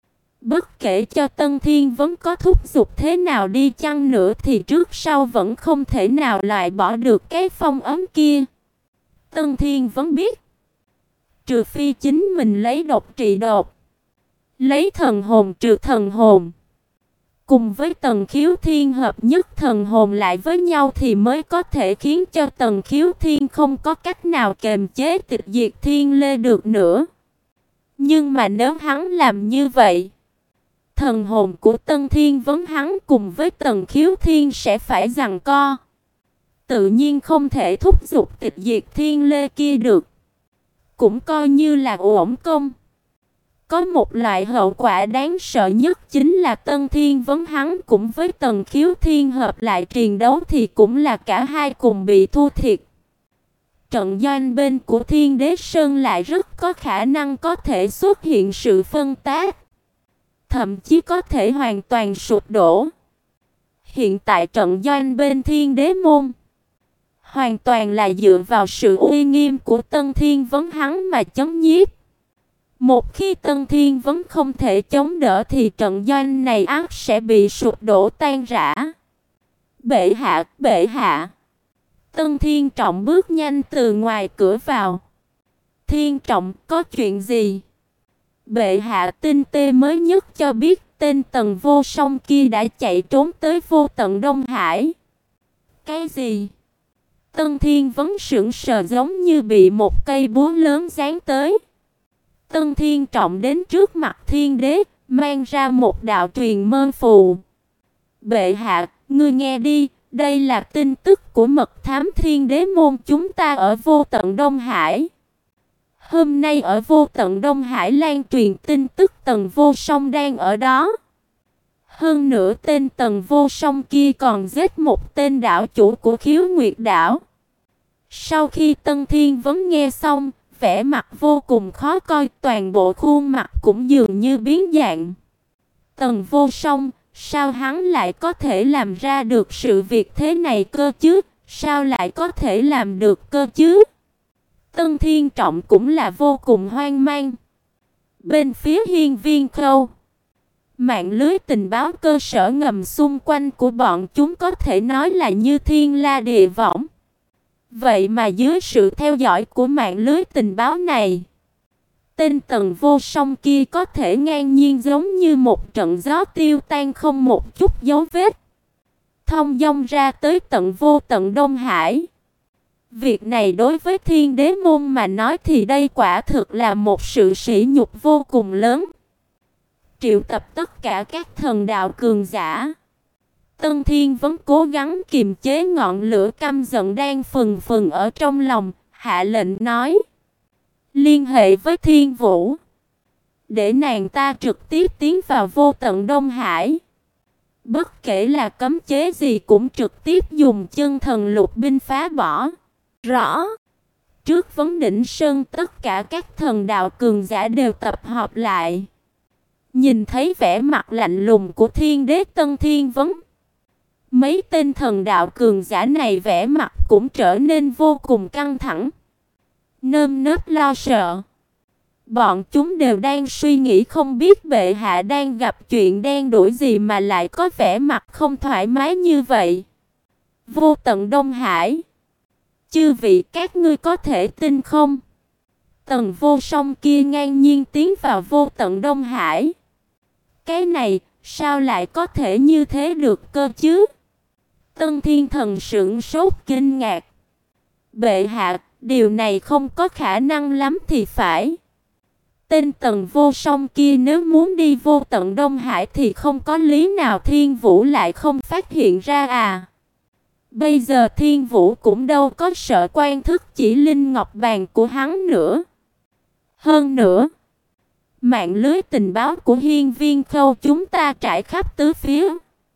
S1: Bất kể cho Tân Thiên Vấn có thúc giục thế nào đi chăng nữa thì trước sau vẫn không thể nào loại bỏ được cái phong ấn kia. Tân Thiên Vấn biết, trừ phi chính mình lấy độc trị độc, lấy thần hồn trừ thần hồn, cùng với Tần Khiếu Thiên hợp nhất thần hồn lại với nhau thì mới có thể khiến cho Tần Khiếu Thiên không có cách nào kềm chế tịch diệt thiên lê được nữa. Nhưng mà nếu hắn làm như vậy, thần hồn của Tân Thiên Vấn hắn cùng với Tần Khiếu Thiên sẽ phải giằng co. Tự nhiên không thể thúc giục tịch diệt thiên lê kia được. Cũng coi như là uổng công. Có một loại hậu quả đáng sợ nhất chính là Tân Thiên Vấn hắn cũng với Tần Khiếu Thiên hợp lại triền đấu thì cũng là cả hai cùng bị thua thiệt. Trận doanh bên của Thiên Đế Sơn lại rất có khả năng có thể xuất hiện sự phân tán, thậm chí có thể hoàn toàn sụp đổ. Hiện tại trận doanh bên Thiên Đế Môn hoàn toàn là dựa vào sự uy nghiêm của Tân Thiên Vấn hắn mà chấn nhiếp. Một khi Tân Thiên Vấn không thể chống đỡ thì trận doanh này ắt sẽ bị sụp đổ tan rã. Bệ hạ, bệ hạ. Tân Thiên Trọng bước nhanh từ ngoài cửa vào. Thiên Trọng, có chuyện gì? Bệ hạ, tin tê mới nhất cho biết tên Tần Vô Song kia đã chạy trốn tới Vô Tận Đông Hải. Cái gì? Tân Thiên Vấn sững sờ giống như bị một cây búa lớn giáng tới. Tân Thiên Trọng đến trước mặt Thiên Đế, mang ra một đạo truyền mơ phù. Bệ hạ, ngươi nghe đi, đây là tin tức của mật thám Thiên Đế môn chúng ta ở Vô Tận Đông Hải. Hôm nay ở Vô Tận Đông Hải lan truyền tin tức Tần Vô Song đang ở đó. Hơn nữa tên Tần Vô Song kia còn giết một tên đảo chủ của Khiếu Nguyệt đảo. Sau khi Tân Thiên Vấn nghe xong, vẻ mặt vô cùng khó coi, toàn bộ khuôn mặt cũng dường như biến dạng. Tần Vô Song, sao hắn lại có thể làm ra được sự việc thế này cơ chứ? Sao lại có thể làm được cơ chứ? Tân Thiên Trọng cũng là vô cùng hoang mang. Bên phía Hiên Viên Khâu, mạng lưới tình báo cơ sở ngầm xung quanh của bọn chúng có thể nói là như thiên la địa võng. Vậy mà dưới sự theo dõi của mạng lưới tình báo này, tên Tần Vô Song kia có thể ngang nhiên giống như một trận gió tiêu tan không một chút dấu vết, thông dong ra tới tận Vô Tận Đông Hải. Việc này đối với Thiên Đế môn mà nói thì đây quả thực là một sự sỉ nhục vô cùng lớn. Triệu tập tất cả các thần đạo cường giả. Tân Thiên vẫn cố gắng kiềm chế ngọn lửa căm giận đang phừng phừng ở trong lòng, hạ lệnh nói: liên hệ với Thiên Vũ, để nàng ta trực tiếp tiến vào Vô Tận Đông Hải. Bất kể là cấm chế gì cũng trực tiếp dùng chân thần lục binh phá bỏ. Rõ. Trước vấn đỉnh sơn, tất cả các thần đạo cường giả đều tập hợp lại. Nhìn thấy vẻ mặt lạnh lùng của Thiên Đế Tân Thiên Vấn, mấy tên thần đạo cường giả này vẻ mặt cũng trở nên vô cùng căng thẳng, nơm nớp lo sợ. Bọn chúng đều đang suy nghĩ không biết bệ hạ đang gặp chuyện đen đủi gì mà lại có vẻ mặt không thoải mái như vậy. Vô Tận Đông Hải, chư vị các ngươi có thể tin không? Tần Vô Song kia ngang nhiên tiến vào Vô Tận Đông Hải. Cái này, sao lại có thể như thế được cơ chứ? Tân Thiên Thần sững sốt kinh ngạc. Bệ hạ, điều này không có khả năng lắm thì phải. Tên Tần Vô Song kia nếu muốn đi Vô Tận Đông Hải thì không có lý nào Thiên Vũ lại không phát hiện ra à. Bây giờ Thiên Vũ cũng đâu có sợ quan thức chỉ linh ngọc bàn của hắn nữa. Hơn nữa, mạng lưới tình báo của Hiên Viên Khâu chúng ta trải khắp tứ phía.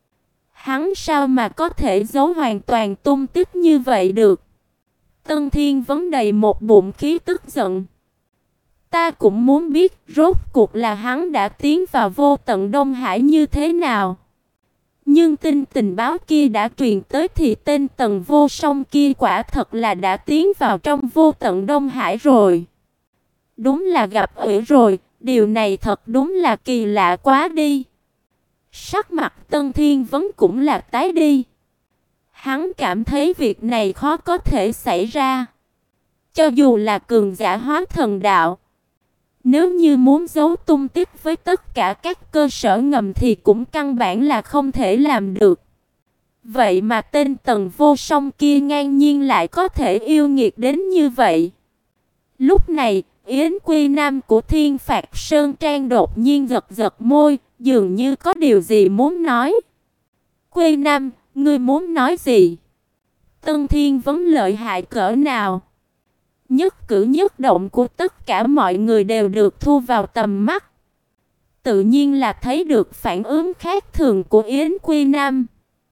S1: Hắn sao mà có thể giấu hoàn toàn tung tích như vậy được? Tân Thiên Vấn đầy một bụng khí tức giận. Ta cũng muốn biết rốt cuộc là hắn đã tiến vào Vô Tận Đông Hải như thế nào. Nhưng tin tình báo kia đã truyền tới thì tên Tần Vô Song kia quả thật là đã tiến vào trong vô tận Đông Hải rồi. Đúng là gặp ủy rồi, điều này thật đúng là kỳ lạ quá đi. Sắc mặt Tân Thiên Vấn cũng là tái đi. Hắn cảm thấy việc này khó có thể xảy ra. Cho dù là cường giả hóa thần đạo, nếu như muốn giấu tung tích với tất cả các cơ sở ngầm thì cũng căn bản là không thể làm được. Vậy mà tên Tần Vô Song kia ngang nhiên lại có thể yêu nghiệt đến như vậy. Lúc này, Yến Quy Nam của Thiên Phạt Sơn Trang đột nhiên giật giật môi, dường như có điều gì muốn nói. Quy Nam, ngươi muốn nói gì? Tân Thiên Vấn lợi hại cỡ nào? Nhất cử nhất động của tất cả mọi người đều được thu vào tầm mắt. Tự nhiên là thấy được phản ứng khác thường của Yến Quy Nam.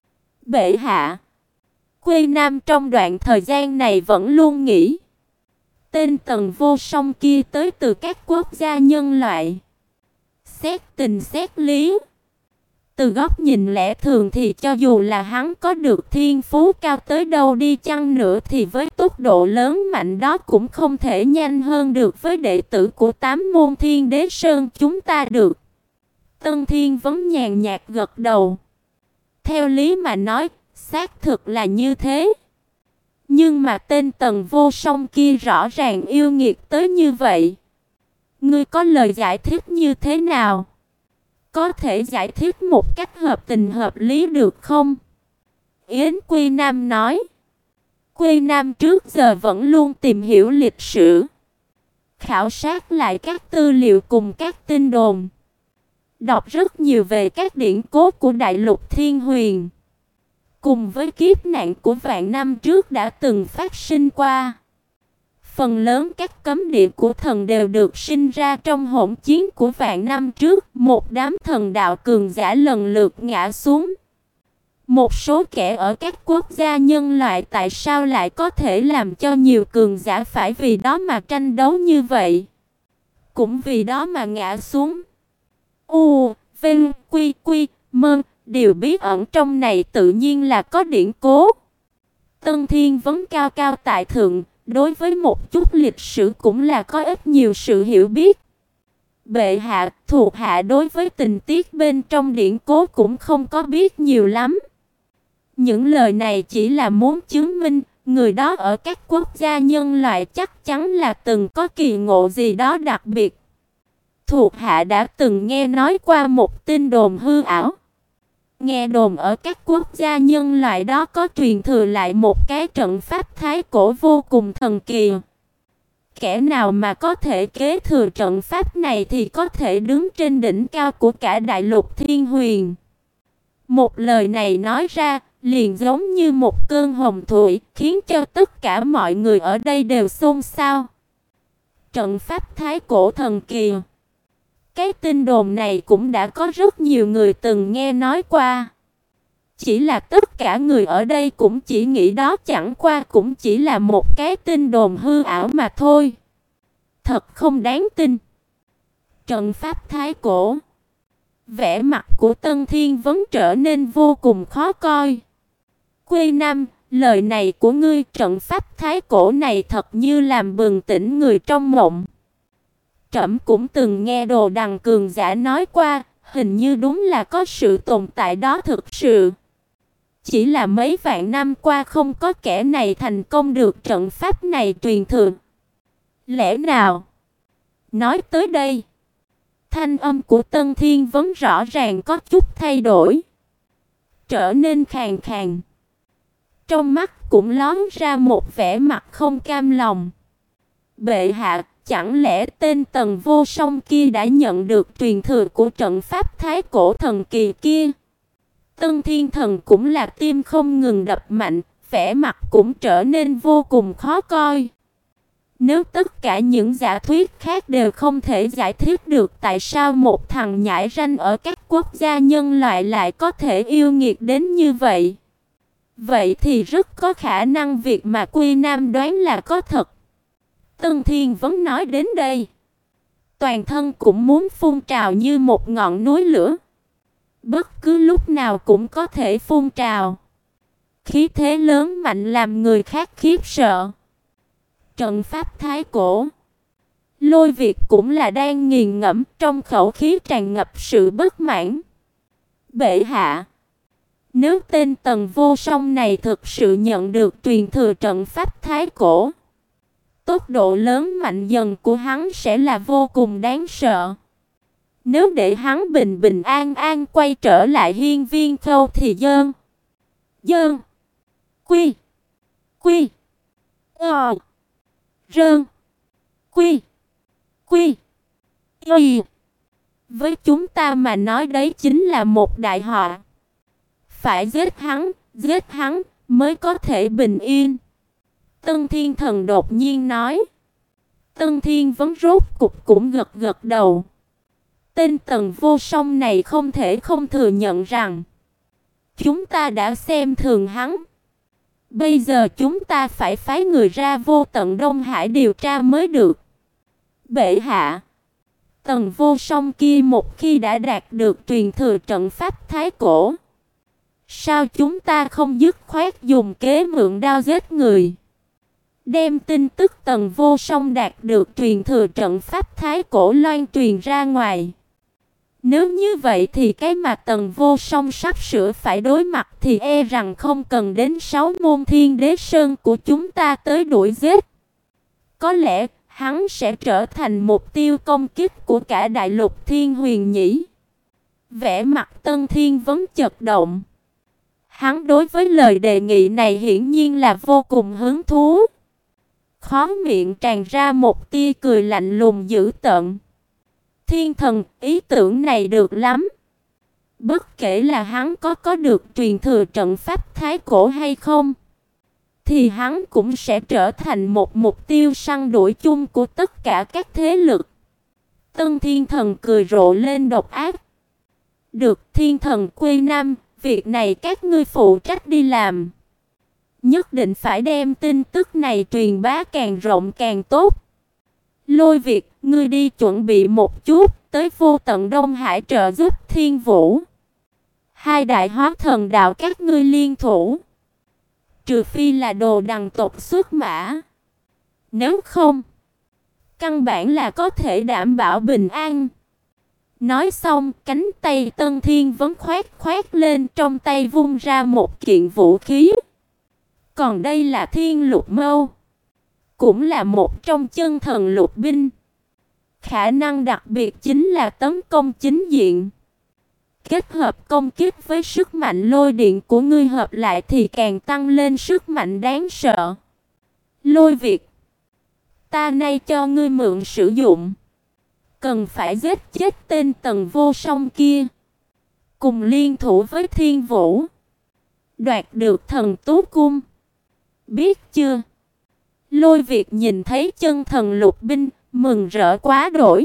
S1: Bệ hạ, Quy Nam trong đoạn thời gian này vẫn luôn nghĩ tên Tần Vô Song kia tới từ các quốc gia nhân loại. Xét tình xét lý, từ góc nhìn lẽ thường thì cho dù là hắn có được thiên phú cao tới đâu đi chăng nữa thì với tốc độ lớn mạnh đó cũng không thể nhanh hơn được với đệ tử của tám môn Thiên Đế Sơn chúng ta được. Tân Thiên Vấn nhàn nhạt gật đầu. Theo lý mà nói, xác thực là như thế. Nhưng mà tên Tần Vô Song kia rõ ràng yêu nghiệt tới như vậy. Ngươi có lời giải thích như thế nào? Có thể giải thích một cách hợp tình hợp lý được không? Yến Quy Nam nói. Quy Nam trước giờ vẫn luôn tìm hiểu lịch sử, khảo sát lại các tư liệu cùng các tin đồn, đọc rất nhiều về các điển cố của Đại Lục Thiên Huyền, cùng với kiếp nạn của vạn năm trước đã từng phát sinh qua. Phần lớn các cấm địa của thần đều được sinh ra trong hỗn chiến của vạn năm trước, một đám thần đạo cường giả lần lượt ngã xuống. Một số kẻ ở các quốc gia nhân loại tại sao lại có thể làm cho nhiều cường giả phải vì đó mà tranh đấu như vậy? Cũng vì đó mà ngã xuống. U, Vinh, Quy, Quy, Mơ, điều bí ẩn trong này tự nhiên là có điển cố. Tân Thiên Vấn cao cao tại thượng, đối với một chút lịch sử cũng là có ít nhiều sự hiểu biết. Bệ hạ, thuộc hạ đối với tình tiết bên trong điển cố cũng không có biết nhiều lắm. Những lời này chỉ là muốn chứng minh người đó ở các quốc gia nhân loại chắc chắn là từng có kỳ ngộ gì đó đặc biệt. Thuộc hạ đã từng nghe nói qua một tin đồn hư ảo. Nghe đồn ở các quốc gia nhân loại đó có truyền thừa lại một cái trận pháp thái cổ vô cùng thần kỳ. Kẻ nào mà có thể kế thừa trận pháp này thì có thể đứng trên đỉnh cao của cả Đại Lục Thiên Huyền. Một lời này nói ra, liền giống như một cơn hồng thủy, khiến cho tất cả mọi người ở đây đều xôn xao. Trận pháp thái cổ thần kỳ. Cái tin đồn này cũng đã có rất nhiều người từng nghe nói qua. Chỉ là tất cả người ở đây cũng chỉ nghĩ đó chẳng qua cũng chỉ là một cái tin đồn hư ảo mà thôi. Thật không đáng tin. Trận pháp thái cổ. Vẻ mặt của Tân Thiên Vấn trở nên vô cùng khó coi. Quy Nam, lời này của ngươi, trận pháp thái cổ này thật như làm bừng tỉnh người trong mộng. Trẫm cũng từng nghe Đồ Đằng cường giả nói qua, hình như đúng là có sự tồn tại đó thực sự. Chỉ là mấy vạn năm qua không có kẻ này thành công được trận pháp này truyền thừa. Lẽ nào? Nói tới đây, thanh âm của Tân Thiên Vấn rõ ràng có chút thay đổi, trở nên khàn khàn. Trong mắt cũng lóe ra một vẻ mặt không cam lòng. Bệ hạ, chẳng lẽ tên Tần Vô Song kia đã nhận được truyền thừa của trận pháp thái cổ thần kỳ kia? Tân Thiên Thần cũng là tim không ngừng đập mạnh, vẻ mặt cũng trở nên vô cùng khó coi. Nếu tất cả những giả thuyết khác đều không thể giải thích được tại sao một thằng nhãi ranh ở các quốc gia nhân loại lại có thể yêu nghiệt đến như vậy, vậy thì rất có khả năng việc mà Quy Nam đoán là có thật. Tân Thiên Vấn nói đến đây, toàn thân cũng muốn phun trào như một ngọn núi lửa. bất cứ lúc nào cũng có thể phun trào. Khí thế lớn mạnh làm người khác khiếp sợ. Trận pháp thái cổ. Lôi Việt cũng là đang nghiền ngẫm, trong khẩu khí tràn ngập sự bất mãn. Bệ hạ, nếu tên Tần Vô Song này thực sự nhận được truyền thừa trận pháp thái cổ, tốc độ lớn mạnh dần của hắn sẽ là vô cùng đáng sợ. Nếu để hắn bình bình an an quay trở lại Hiên Viên Khâu thì dơn, dơn, quy, quy, ờ, rơn, quy, quy, y. Với chúng ta mà nói đấy chính là một đại họa. Phải giết hắn, giết hắn mới có thể bình yên. Tân Thiên Thần đột nhiên nói. Tân Thiên Vấn rốt cục cũng gật gật đầu. Tên Tần Vô Song này không thể không thừa nhận rằng chúng ta đã xem thường hắn. Bây giờ chúng ta phải phái người ra Vô Tận Đông Hải điều tra mới được. Bệ hạ, Tần Vô Song kia một khi đã đạt được truyền thừa trận pháp thái cổ, sao chúng ta không dứt khoát dùng kế mượn đao giết người, đem tin tức Tần Vô Song đạt được truyền thừa trận pháp thái cổ loan truyền ra ngoài. Nếu như vậy thì cái mà Tần Vô Song sắp sửa phải đối mặt thì e rằng không cần đến sáu môn Thiên Đế Sơn của chúng ta tới đuổi giết. Có lẽ hắn sẽ trở thành mục tiêu công kích của cả đại lục Thiên Huyền nhỉ. Vẻ mặt Tân Thiên Vấn chật động. Hắn đối với lời đề nghị này hiển nhiên là vô cùng hứng thú. Khóe miệng tràn ra một tia cười lạnh lùng dữ tợn. Thiên Thần, ý tưởng này được lắm. Bất kể là hắn có có được truyền thừa trận pháp thái cổ hay không, thì hắn cũng sẽ trở thành một mục tiêu săn đuổi chung của tất cả các thế lực. Tân Thiên Thần cười rộ lên độc ác. Được, Thiên Thần Quy Nam, việc này các ngươi phụ trách đi làm. Nhất định phải đem tin tức này truyền bá càng rộng càng tốt. Lôi Việt, ngươi đi chuẩn bị một chút, tới Vô Tận Đông Hải trợ giúp Thiên Vũ. Hai đại hóa thần đạo các ngươi liên thủ. Trừ phi là Đồ Đằng tộc xuất mã. Nếu không, căn bản là có thể đảm bảo bình an. Nói xong, cánh tay Tân Thiên Vấn khoét khoét lên, trong tay vung ra một kiện vũ khí. Còn đây là Thiên Lục Mâu, cũng là một trong chân thần lục binh. Khả năng đặc biệt chính là tấn công chính diện. Kết hợp công kích với sức mạnh lôi điện của ngươi hợp lại thì càng tăng lên sức mạnh đáng sợ. Lôi Việt, ta nay cho ngươi mượn sử dụng. Cần phải giết chết tên Tần Vô Song kia, cùng liên thủ với Thiên Vũ, đoạt được Thần Tú Cung. Biết chưa? Lôi Việt nhìn thấy chân thần lục binh, mừng rỡ quá đổi.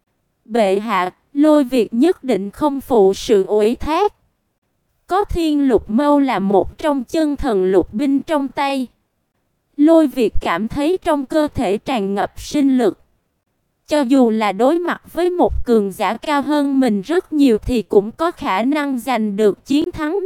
S1: Bệ hạ, Lôi Việt nhất định không phụ sự ủy thác. Có Thiên Lục Mâu là một trong chân thần lục binh trong tay, Lôi Việt cảm thấy trong cơ thể tràn ngập sinh lực. Cho dù là đối mặt với một cường giả cao hơn mình rất nhiều thì cũng có khả năng giành được chiến thắng.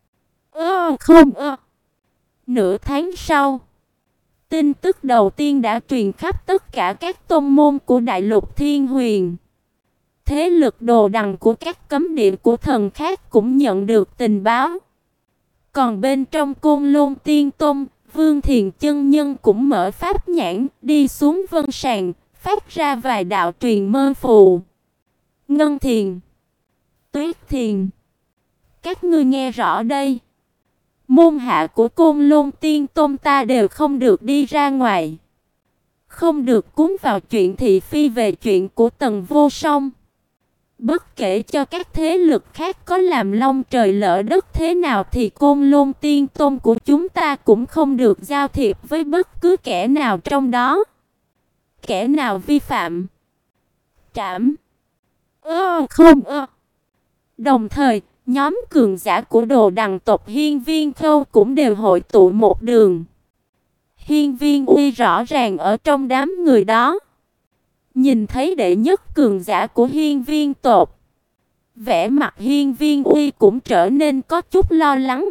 S1: Ơ không ơ. Nửa tháng sau, tin tức đầu tiên đã truyền khắp tất cả các tôn môn của đại lục Thiên Huyền. Thế lực Đồ Đằng của các cấm địa của thần khác cũng nhận được tình báo. Còn bên trong Côn Lôn Tiên Tôn, Vương Thiền chân nhân cũng mở pháp nhãn, đi xuống vân sàn, phát ra vài đạo truyền mơ phù. Ngân Thiền, Tuyết Thiền, các ngươi nghe rõ đây. Môn hạ của Côn Lôn Tiên Tôn ta đều không được đi ra ngoài, không được cuốn vào chuyện thị phi về chuyện của Tần Vô Song. Bất kể cho các thế lực khác có làm long trời lỡ đất thế nào thì Côn Lôn Tiên Tôn của chúng ta cũng không được giao thiệp với bất cứ kẻ nào trong đó. Kẻ nào vi phạm, trảm. Ơ không ơ. Đồng thời, nhóm cường giả của Đồ Đằng tộc Hiên Viên Khâu cũng đều hội tụ một đường. Hiên Viên Uy rõ ràng ở trong đám người đó. Nhìn thấy đệ nhất cường giả của Hiên Viên tộc, Vẻ mặt Hiên Viên Uy cũng trở nên có chút lo lắng.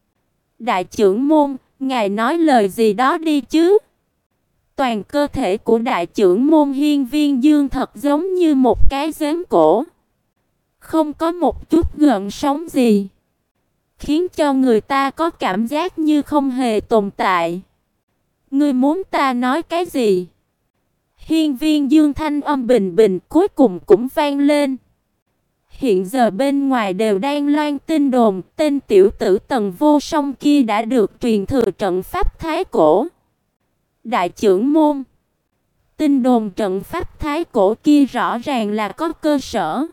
S1: Đại trưởng môn, ngài nói lời gì đó đi chứ? Toàn cơ thể của đại trưởng môn Hiên Viên Dương thật giống như một cái giếng cổ, không có một chút gợn sóng gì, khiến cho người ta có cảm giác như không hề tồn tại. Ngươi muốn ta nói cái gì? Hiên Viên Dương thanh âm bình bình cuối cùng cũng vang lên. Hiện giờ bên ngoài đều đang loan tin đồn, tên tiểu tử Tần Vô Song kia đã được truyền thừa trận pháp thái cổ. Đại trưởng môn, tin đồn trận pháp thái cổ kia rõ ràng là có cơ sở.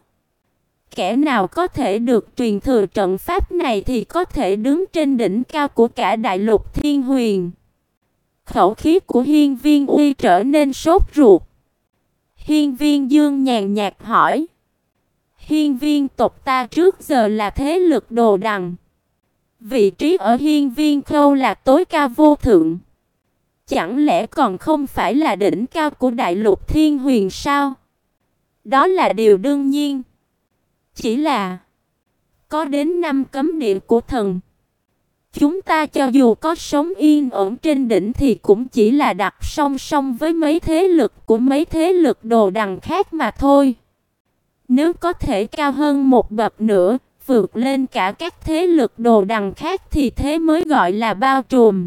S1: Kẻ nào có thể được truyền thừa trận pháp này thì có thể đứng trên đỉnh cao của cả đại lục Thiên Huyền. Khẩu khí của Hiên Viên Uy trở nên sốt ruột. Hiên Viên Dương nhàn nhạt hỏi: Hiên Viên tộc ta trước giờ là thế lực đồ đằng, vị trí ở Hiên Viên Khâu là tối cao vô thượng, chẳng lẽ còn không phải là đỉnh cao của đại lục Thiên Huyền sao? Đó là điều đương nhiên. Chỉ là có đến năm cấm địa của thần, chúng ta cho dù có sống yên ổn trên đỉnh thì cũng chỉ là đặt song song với mấy thế lực của mấy thế lực đồ đằng khác mà thôi. Nếu có thể cao hơn một bậc nữa, vượt lên cả các thế lực đồ đằng khác thì thế mới gọi là bao trùm.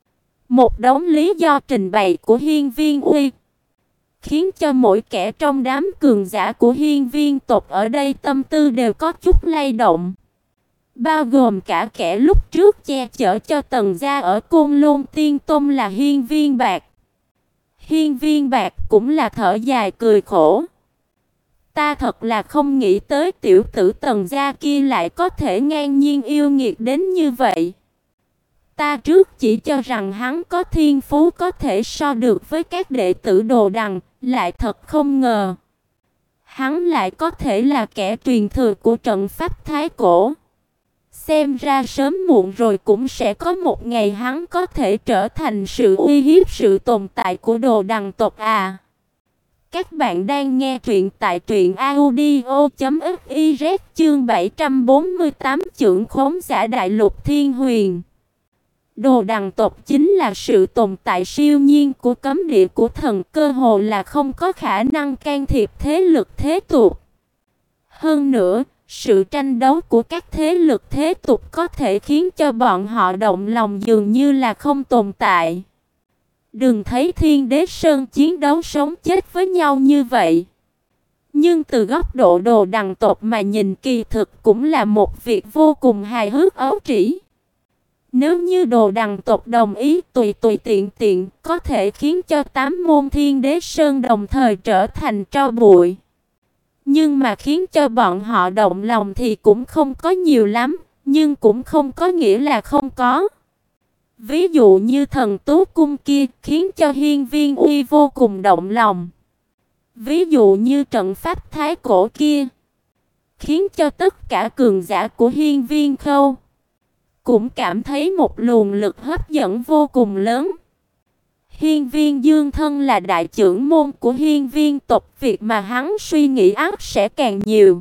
S1: Một đống lý do trình bày của Hiên Viên Uy khiến cho mỗi kẻ trong đám cường giả của Hiên Viên tộc ở đây tâm tư đều có chút lay động, bao gồm cả kẻ lúc trước che chở cho Tần gia ở Côn Lôn Tiên Tông là Hiên Viên Bạc. Hiên Viên Bạc cũng là thở dài cười khổ. Ta thật là không nghĩ tới tiểu tử Tần gia kia lại có thể ngang nhiên yêu nghiệt đến như vậy. Ta trước chỉ cho rằng hắn có thiên phú có thể so được với các đệ tử đồ đằng, lại thật không ngờ hắn lại có thể là kẻ truyền thừa của trận pháp thái cổ. Xem ra sớm muộn rồi cũng sẽ có một ngày hắn có thể trở thành sự uy hiếp sự tồn tại của đồ đằng tộc à. Các bạn đang nghe truyện tại truyện audio chấm fiz chương bảy trăm bốn mươi tám Trưởng khống giả đại lục Thiên Huyền. Đồ đằng tộc chính là sự tồn tại siêu nhiên của cấm địa của thần, cơ hồ là không có khả năng can thiệp thế lực thế tục. Hơn nữa, sự tranh đấu của các thế lực thế tục có thể khiến cho bọn họ động lòng dường như là không tồn tại. Đừng thấy Thiên Đế Sơn chiến đấu sống chết với nhau như vậy, nhưng từ góc độ đồ đằng tộc mà nhìn kỳ thực cũng là một việc vô cùng hài hước ấu trĩ. Nếu như đồ đằng tộc đồng ý tùy tùy tiện tiện có thể khiến cho tám môn Thiên Đế Sơn đồng thời trở thành tro bụi. Nhưng mà khiến cho bọn họ động lòng thì cũng không có nhiều lắm, nhưng cũng không có nghĩa là không có. Ví dụ như thần Tú Cung kia khiến cho Hiên Viên Uy vô cùng động lòng. Ví dụ như trận pháp thái cổ kia khiến cho tất cả cường giả của Hiên Viên Khâu cũng cảm thấy một luồng lực hấp dẫn vô cùng lớn. Hiên Viên Dương thân là đại trưởng môn của Hiên Viên tộc, việc mà hắn suy nghĩ ắt sẽ càng nhiều.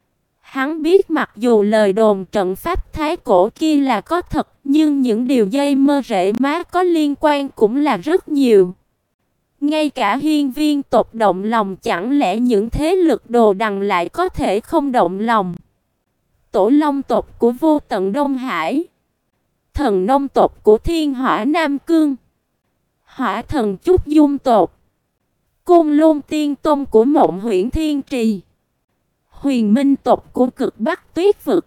S1: Hắn biết mặc dù lời đồn trận pháp thái cổ kia là có thật, nhưng những điều dây mơ rễ má có liên quan cũng là rất nhiều. Ngay cả Hiên Viên tộc động lòng, chẳng lẽ những thế lực đồ đằng lại có thể không động lòng? Tổ Long tộc của Vô Tận Đông Hải, Thần Nông tộc của Thiên Hỏa Nam Cương, Hỏa Thần Trúc Dung tộc, Côn Lôn Tiên Tông của Mộng Huyễn Thiên Trì, Huyền Minh tộc của Cực Bắc Tuyết Vực.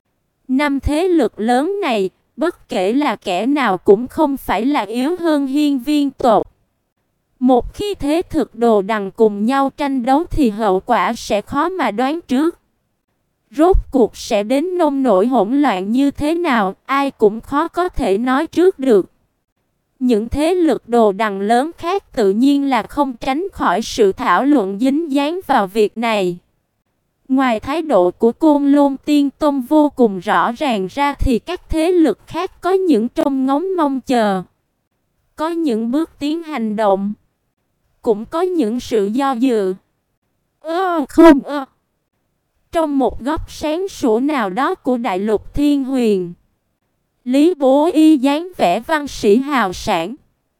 S1: Năm thế lực lớn này, bất kể là kẻ nào cũng không phải là yếu hơn Hiên Viên tộc. Một khi thế thực đồ đằng cùng nhau tranh đấu thì hậu quả sẽ khó mà đoán trước. Rốt cuộc sẽ đến nông nổi hỗn loạn như thế nào, ai cũng khó có thể nói trước được. Những thế lực đồ đằng lớn khác tự nhiên là không tránh khỏi sự thảo luận dính dáng vào việc này. Ngoài thái độ của Côn Lôn Tiên Tông vô cùng rõ ràng ra thì các thế lực khác có những trông ngóng mong chờ, có những bước tiến hành động, cũng có những sự do dự. Ơ không ơ. Trong một góc sáng sủa nào đó của đại lục Thiên Huyền, Lý Bố Y dáng vẻ văn sĩ hào sảng,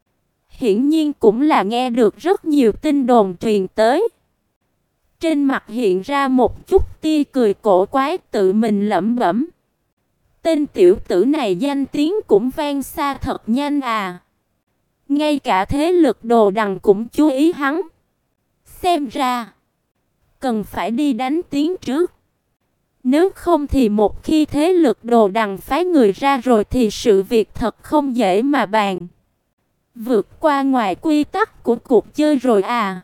S1: hiển nhiên cũng là nghe được rất nhiều tin đồn truyền tới. Trên mặt hiện ra một chút tia cười cổ quái, tự mình lẩm bẩm. Tên tiểu tử này danh tiếng cũng vang xa thật nhanh à. Ngay cả thế lực Đồ Đằng cũng chú ý hắn. Xem ra cần phải đi đánh tiếng trước. Nếu không thì một khi thế lực Đồ Đằng phái người ra rồi thì sự việc thật không dễ mà bàn. Vượt qua ngoài quy tắc của cuộc chơi rồi à.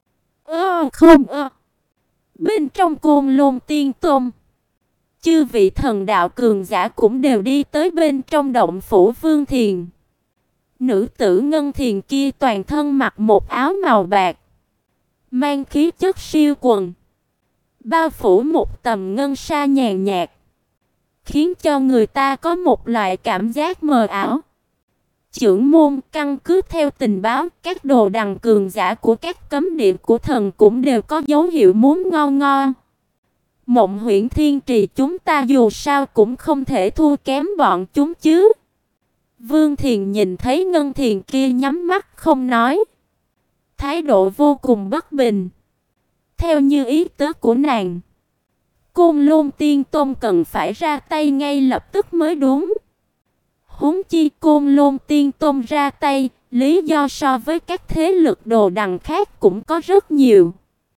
S1: Ơ không ơ. Bên trong Côn Lôn Tiên Tông, chư vị thần đạo cường giả cũng đều đi tới bên trong động phủ Vương Thiền. Nữ tử Ngân Thiền kia toàn thân mặc một áo màu bạc, mang khí chất siêu quần, bao phủ một tầm ngân sa nhàn nhạt, khiến cho người ta có một loại cảm giác mờ ảo. Chưởng môn, căn cứ theo tình báo, các Đồ Đằng cường giả của các cấm địa của thần cũng đều có dấu hiệu muốn ngo ngo. Mộng Huyễn Thiên Trì chúng ta dù sao cũng không thể thua kém bọn chúng chứ. Vương Thiền nhìn thấy Ngân Thiền kia nhắm mắt không nói, thái độ vô cùng bất bình. Theo như ý tứ của nàng, Côn Lôn Tiên Tôn cần phải ra tay ngay lập tức mới đúng. Huống chi Côn Lôn Tiên Tôn ra tay, lý do so với các thế lực Đồ Đằng khác cũng có rất nhiều.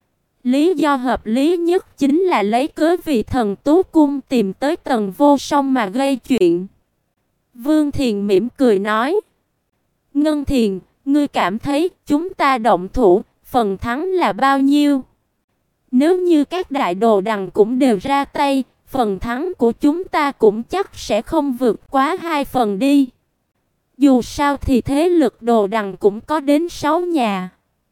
S1: Lý do hợp lý nhất chính là lấy cớ vì thần Tú Cung tìm tới Tần Vô Song mà gây chuyện. Vương Thiền mỉm cười nói. Ngân Thiền, ngươi cảm thấy chúng ta động thủ, phần thắng là bao nhiêu? Nếu như các đại Đồ Đằng cũng đều ra tay, phần thắng của chúng ta cũng chắc sẽ không vượt quá hai phần đi. Dù sao thì thế lực Đồ Đằng cũng có đến sáu nhà.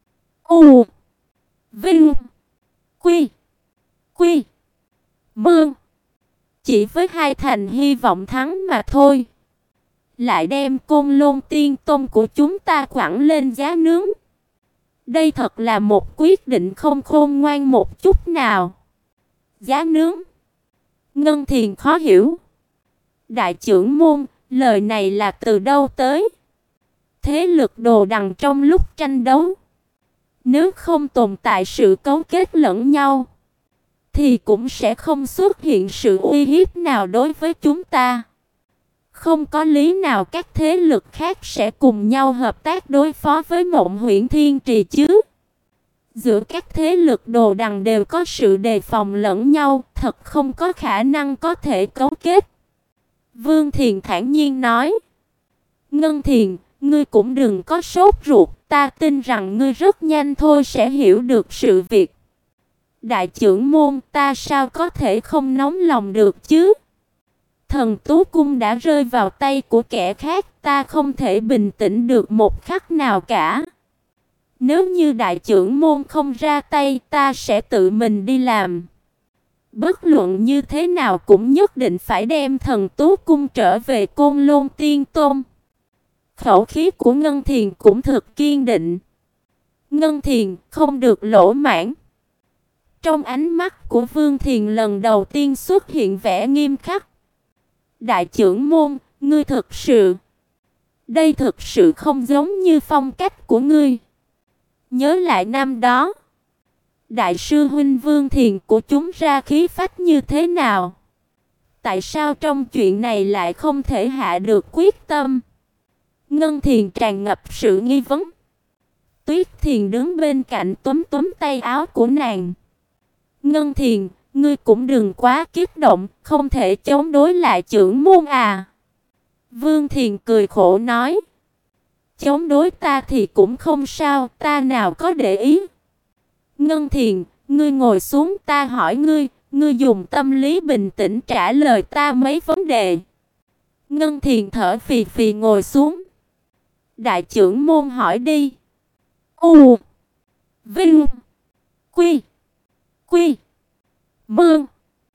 S1: U Vinh Quy Quy Mương. Chỉ với hai thành hy vọng thắng mà thôi, lại đem Côn Lôn Tiên Tôn của chúng ta quẳng lên giá nướng. Đây thật là một quyết định không khôn ngoan một chút nào. Giá nướng? Ngân Thiền khó hiểu. Đại trưởng môn, lời này là từ đâu tới? Thế lực Đồ Đằng trong lúc tranh đấu, nếu không tồn tại sự cấu kết lẫn nhau, thì cũng sẽ không xuất hiện sự uy hiếp nào đối với chúng ta. Không có lý nào các thế lực khác sẽ cùng nhau hợp tác đối phó với Mộng Huyễn Thiên Trì chứ. Giữa các thế lực Đồ Đằng đều có sự đề phòng lẫn nhau, thật không có khả năng có thể cấu kết. Vương Thiền thản nhiên nói. Ngân Thiền, ngươi cũng đừng có sốt ruột, ta tin rằng ngươi rất nhanh thôi sẽ hiểu được sự việc. Đại trưởng môn, ta sao có thể không nóng lòng được chứ? Thần Tú Cung đã rơi vào tay của kẻ khác, ta không thể bình tĩnh được một khắc nào cả. Nếu như đại trưởng môn không ra tay, ta sẽ tự mình đi làm. Bất luận như thế nào cũng nhất định phải đem Thần Tú Cung trở về Côn Lôn Tiên Tôn. Khẩu khí của Ngân Thiền cũng thật kiên định. Ngân Thiền, không được lỗ mãng. Trong ánh mắt của Vương Thiền lần đầu tiên xuất hiện vẻ nghiêm khắc. Đại trưởng môn, ngươi thực sự... Đây thực sự không giống như phong cách của ngươi. Nhớ lại năm đó, đại sư huynh Vương Thiền của chúng ra khí phách như thế nào? Tại sao trong chuyện này lại không thể hạ được quyết tâm? Ngân Thiền tràn ngập sự nghi vấn. Tuyết Thiền đứng bên cạnh túm túm tay áo của nàng. Ngân Thiền, ngươi cũng đừng quá kích động, không thể chống đối lại trưởng môn à. Vương Thiền cười khổ nói. Chống đối ta thì cũng không sao, ta nào có để ý. Ngân Thiền, ngươi ngồi xuống, ta hỏi ngươi, ngươi dùng tâm lý bình tĩnh trả lời ta mấy vấn đề. Ngân Thiền thở phì phì ngồi xuống. Đại trưởng môn hỏi đi. U Vinh Quy Quy Mương.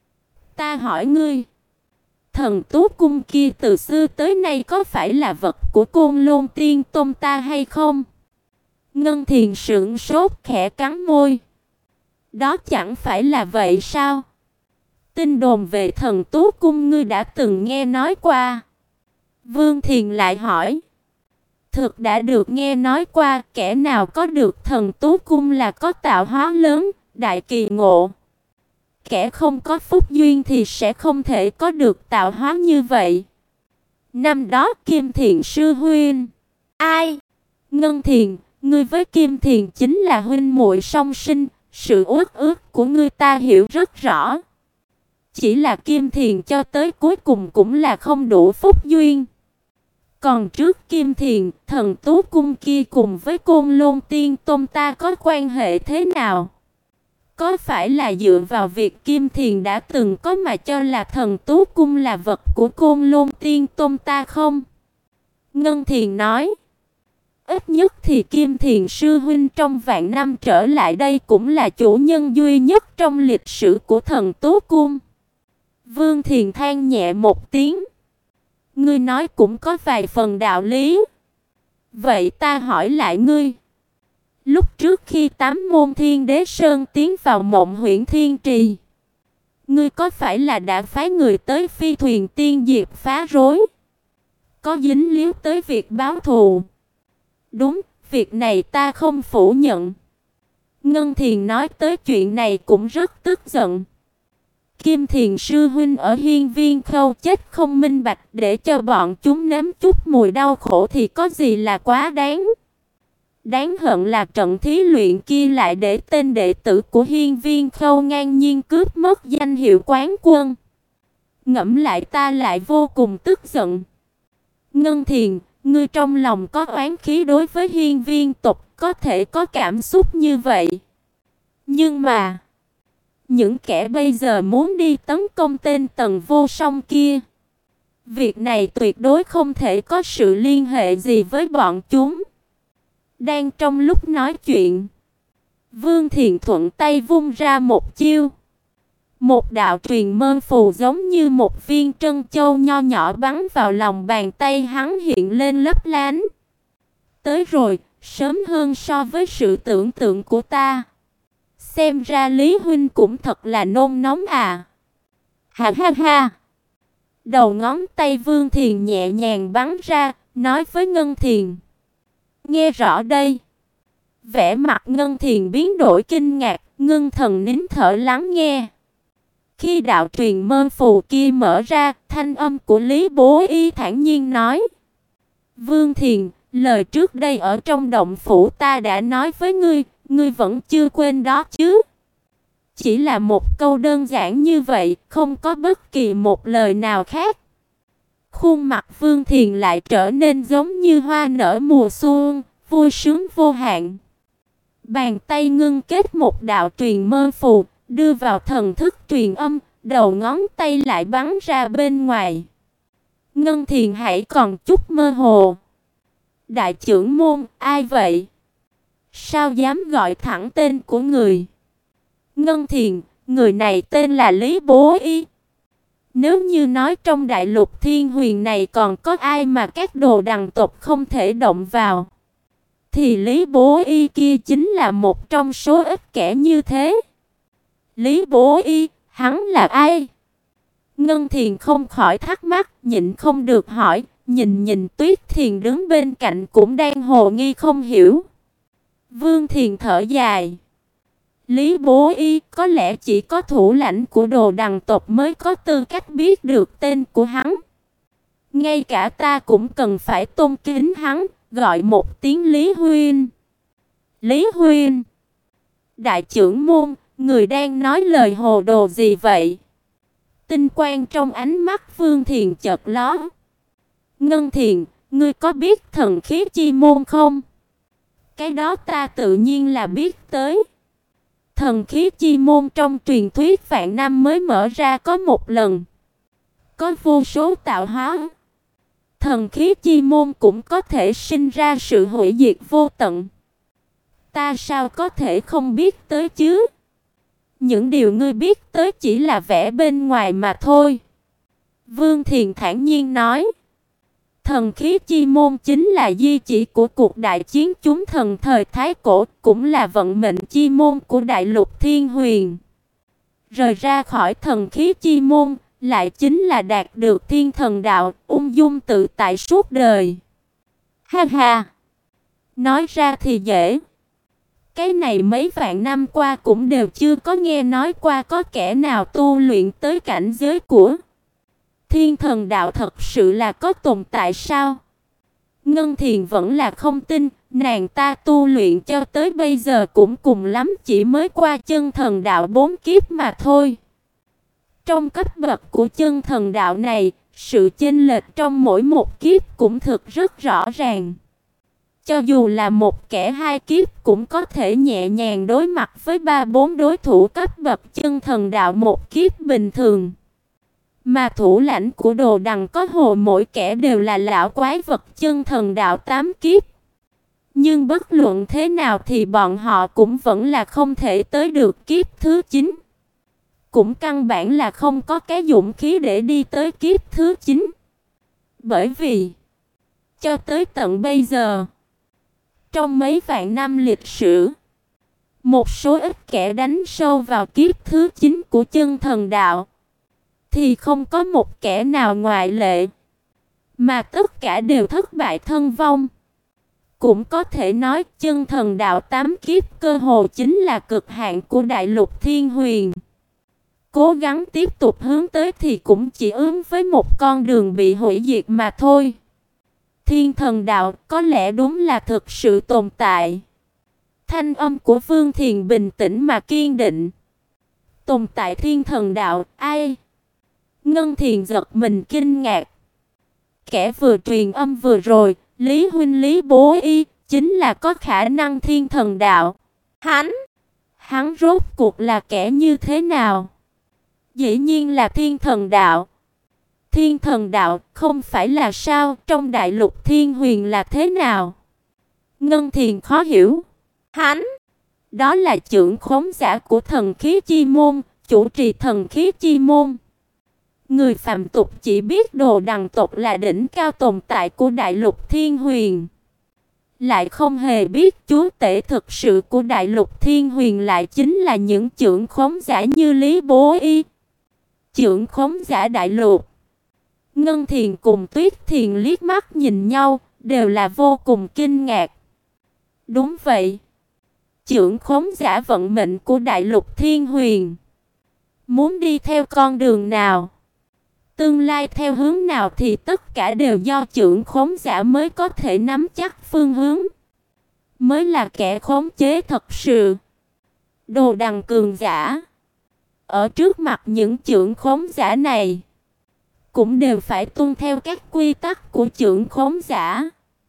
S1: Ta hỏi ngươi, Thần Tú Cung kia từ xưa tới nay có phải là vật của Côn Lôn Tiên Tôn ta hay không? Ngân Thiền sững sốt khẽ cắn môi. Đó chẳng phải là vậy sao? tin đồn về Thần Tú Cung ngươi đã từng nghe nói qua?" Vương Thiền lại hỏi. "Thực đã được nghe nói qua, kẻ nào có được Thần Tú Cung là có tạo hóa lớn, đại kỳ ngộ. Kẻ không có phúc duyên thì sẽ không thể có được tạo hóa như vậy. Năm đó Kim Thiền sư huynh." "Ai?" "Ngân Thiền, ngươi với Kim Thiền chính là huynh muội song sinh, sự uất ức của ngươi ta hiểu rất rõ. Chỉ là Kim Thiền cho tới cuối cùng cũng là không đủ phúc duyên. Còn trước Kim Thiền, Thần Tú Cung kia cùng với Côn Lôn Tiên Tôn ta có quan hệ thế nào? Có phải là dựa vào việc Kim Thiền đã từng có mà cho là Thần Tú Cung là vật của Côn Lôn Tiên Tôn ta không?" Ngân Thiền nói. "Ít nhất thì Kim Thiền sư huynh trong vạn năm trở lại đây cũng là chủ nhân duy nhất trong lịch sử của Thần Tú Cung." Vương Thiền than nhẹ một tiếng. "Ngươi nói cũng có vài phần đạo lý. Vậy ta hỏi lại ngươi. Lúc trước khi tám môn Thiên Đế Sơn tiến vào Mộng Huyễn Thiên Trì, ngươi có phải là đã phái người tới Phi Thuyền Tiên Diệp phá rối? Có dính líu tới việc báo thù?" "Đúng, việc này ta không phủ nhận." Ngân Thiền nói tới chuyện này cũng rất tức giận. Kim Thiền sư huynh ở Hiên Viên Khâu chết không minh bạch, để cho bọn chúng nếm chút mùi đau khổ thì có gì là quá đáng. Đáng hận là trận thí luyện kia lại để tên đệ tử của Hiên Viên Khâu ngang nhiên cướp mất danh hiệu quán quân. Ngẫm lại ta lại vô cùng tức giận. Ngân Thiền, ngươi trong lòng có oán khí đối với Hiên Viên tộc, có thể có cảm xúc như vậy. Nhưng mà những kẻ bây giờ muốn đi tấn công tên Tần Vô Song kia, việc này tuyệt đối không thể có sự liên hệ gì với bọn chúng." Đang trong lúc nói chuyện, Vương Thiền thuận tay vung ra một chiêu. Một đạo truyền mơ phù giống như một viên trân châu nho nhỏ bắn vào lòng bàn tay hắn hiện lên lấp lánh. "Tới rồi, sớm hơn so với sự tưởng tượng của ta. Xem ra Lý huynh cũng thật là nôn nóng à." "Ha ha ha." Đầu ngón tay Vương Thiền nhẹ nhàng bắn ra, nói với Ngân Thiền. "Nghe rõ đây." Vẻ mặt Ngân Thiền biến đổi kinh ngạc, ngưng thần nín thở lắng nghe. Khi đạo truyền mơ phù kia mở ra, thanh âm của Lý Bố Y thản nhiên nói. "Vương Thiền, lời trước đây ở trong động phủ ta đã nói với ngươi, ngươi vẫn chưa quên đó chứ?" Chỉ là một câu đơn giản như vậy, không có bất kỳ một lời nào khác. Khuôn mặt Vương Thiền lại trở nên giống như hoa nở mùa xuân, vui sướng vô hạn. Bàn tay ngưng kết một đạo truyền mơ phù, đưa vào thần thức truyền âm, đầu ngón tay lại bắn ra bên ngoài. Ngân Thiền hãy còn chút mơ hồ. "Đại trưởng môn, ai vậy? Sao dám gọi thẳng tên của người?" "Ngân Thiền, người này tên là Lý Bố Y. Nếu như nói trong đại lục thiên huyền này còn có ai mà các đồ đằng tộc không thể động vào, thì Lý Bố Y kia chính là một trong số ít kẻ như thế." "Lý Bố Y, hắn là ai?" Ngân Thiền không khỏi thắc mắc, nhịn không được hỏi, nhìn nhìn Tuyết Thiền đứng bên cạnh cũng đang hồ nghi không hiểu. Vương Thiền thở dài. Lý Bố Y có lẽ chỉ có thủ lãnh của đồ đằng tộc mới có tư cách biết được tên của hắn. Ngay cả ta cũng cần phải tôn kính hắn, gọi một tiếng Lý Huynh. "Lý Huynh." "Đại trưởng môn, người đang nói lời hồ đồ gì vậy?" Tinh quang trong ánh mắt Vương Thiền chợt lóe. "Ngân Thiền, ngươi có biết thần khí chi môn không?" "Cái đó ta tự nhiên là biết tới. Thần khí chi môn trong truyền thuyết vạn năm mới mở ra có một lần. Có vô số tạo hóa. Thần khí chi môn cũng có thể sinh ra sự hủy diệt vô tận. Ta sao có thể không biết tới chứ? Những điều ngươi biết tới chỉ là vẻ bên ngoài mà thôi." Vương Thiền thản nhiên nói. Thần khí chi môn chính là di chỉ của cuộc đại chiến chúng thần thời Thái Cổ, cũng là vận mệnh chi môn của đại lục thiên huyền. Rời ra khỏi thần khí chi môn, lại chính là đạt được thiên thần đạo, ung dung tự tại suốt đời. Ha ha! Nói ra thì dễ. Cái này mấy vạn năm qua cũng đều chưa có nghe nói qua có kẻ nào tu luyện tới cảnh giới của thiên thần đạo thật sự là có tồn tại sao? Ngân Thiền vẫn là không tin, nàng ta tu luyện cho tới bây giờ cũng cùng lắm chỉ mới qua chân thần đạo bốn kiếp mà thôi. Trong cấp bậc của chân thần đạo này, sự chênh lệch trong mỗi một kiếp cũng thực rất rõ ràng. Cho dù là một kẻ hai kiếp cũng có thể nhẹ nhàng đối mặt với ba bốn đối thủ cấp bậc chân thần đạo một kiếp bình thường. Mà thủ lãnh của Đồ Đằng có hồ mỗi kẻ đều là lão quái vật chân thần đạo tám kiếp. Nhưng bất luận thế nào thì bọn họ cũng vẫn là không thể tới được kiếp thứ chín. Cũng căn bản là không có cái dũng khí để đi tới kiếp thứ chín. Bởi vì cho tới tận bây giờ, trong mấy vạn năm lịch sử, một số ít kẻ đánh sâu vào kiếp thứ chín của chân thần đạo thì không có một kẻ nào ngoại lệ, mà tất cả đều thất bại thân vong. Cũng có thể nói chân thần đạo tám kiếp cơ hồ chính là cực hạn của đại lục Thiên Huyền. Cố gắng tiếp tục hướng tới thì cũng chỉ ứng với một con đường bị hủy diệt mà thôi. Thiên thần đạo có lẽ đúng là thực sự tồn tại. Thanh âm của Vương Thiền bình tĩnh mà kiên định. Tồn tại thiên thần đạo, ai? Ngân Thiền giật mình kinh ngạc. Kẻ vừa truyền âm vừa rồi, Lý huynh Lý Bố Y, chính là có khả năng thiên thần đạo. Hắn, hắn rốt cuộc là kẻ như thế nào? Dĩ nhiên là thiên thần đạo. Thiên thần đạo không phải là sao, trong đại lục Thiên Huyền là thế nào? Ngân Thiền khó hiểu. Hắn, đó là trưởng khống giả của thần khí chi môn, chủ trì thần khí chi môn. Người phàm tục chỉ biết Đồ Đằng tộc là đỉnh cao tồn tại của đại lục Thiên Huyền, lại không hề biết chúa tể thực sự của đại lục Thiên Huyền lại chính là những trưởng khống giả như Lý Bố Y. Trưởng khống giả đại lục. Ngân Thiền cùng Tuyết Thiền liếc mắt nhìn nhau, đều là vô cùng kinh ngạc. Đúng vậy. Trưởng khống giả vận mệnh của đại lục Thiên Huyền. Muốn đi theo con đường nào, tương lai theo hướng nào thì tất cả đều do trưởng khống giả mới có thể nắm chắc phương hướng, mới là kẻ khống chế thật sự. Đồ Đằng cường giả, ở trước mặt những trưởng khống giả này, cũng đều phải tuân theo các quy tắc của trưởng khống giả,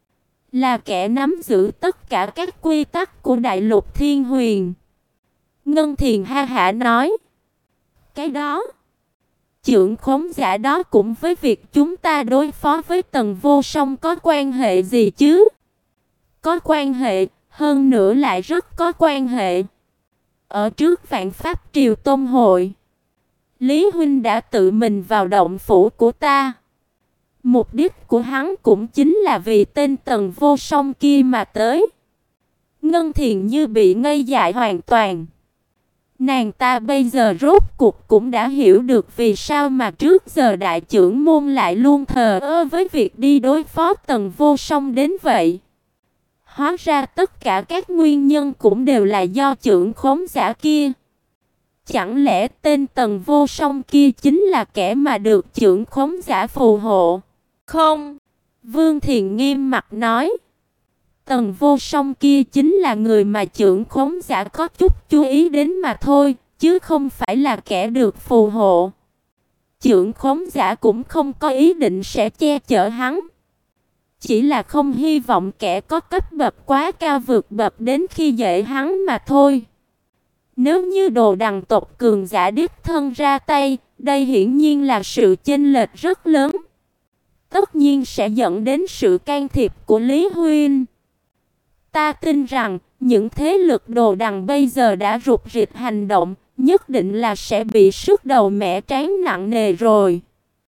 S1: là kẻ nắm giữ tất cả các quy tắc của đại lục Thiên Huyền. Ngân Thiền ha hả nói, cái đó, trưởng khống giả đó cũng với việc chúng ta đối phó với Tần Vô Song có quan hệ gì chứ? Có quan hệ, hơn nữa lại rất có quan hệ. Ở trước Vạn Pháp Triều Tông hội, Lý huynh đã tự mình vào động phủ của ta. Mục đích của hắn cũng chính là vì tên Tần Vô Song kia mà tới. Ngân Thiền như bị ngây dại hoàn toàn. Nàng ta bây giờ rốt cuộc cũng đã hiểu được vì sao mà trước giờ đại trưởng môn lại luôn thờ ơ với việc đi đối phó Tần Vô Song đến vậy. Hóa ra tất cả các nguyên nhân cũng đều là do trưởng khống giả kia. Chẳng lẽ tên Tần Vô Song kia chính là kẻ mà được trưởng khống giả phù hộ? Không, Vương Thiền nghiêm mặt nói. Tần Vô Song kia chính là người mà trưởng khống giả có chút chú ý đến mà thôi, chứ không phải là kẻ được phù hộ. Trưởng khống giả cũng không có ý định sẽ che chở hắn, chỉ là không hy vọng kẻ có cấp bậc quá cao vượt bậc đến khi dễ hắn mà thôi. Nếu như Đồ Đằng tộc cường giả đích thân ra tay, đây hiển nhiên là sự chênh lệch rất lớn, tất nhiên sẽ dẫn đến sự can thiệp của Lý huynh. Ta tin rằng những thế lực Đồ Đằng bây giờ đã rục rịch hành động, nhất định là sẽ bị sức đầu mẻ trán nặng nề rồi.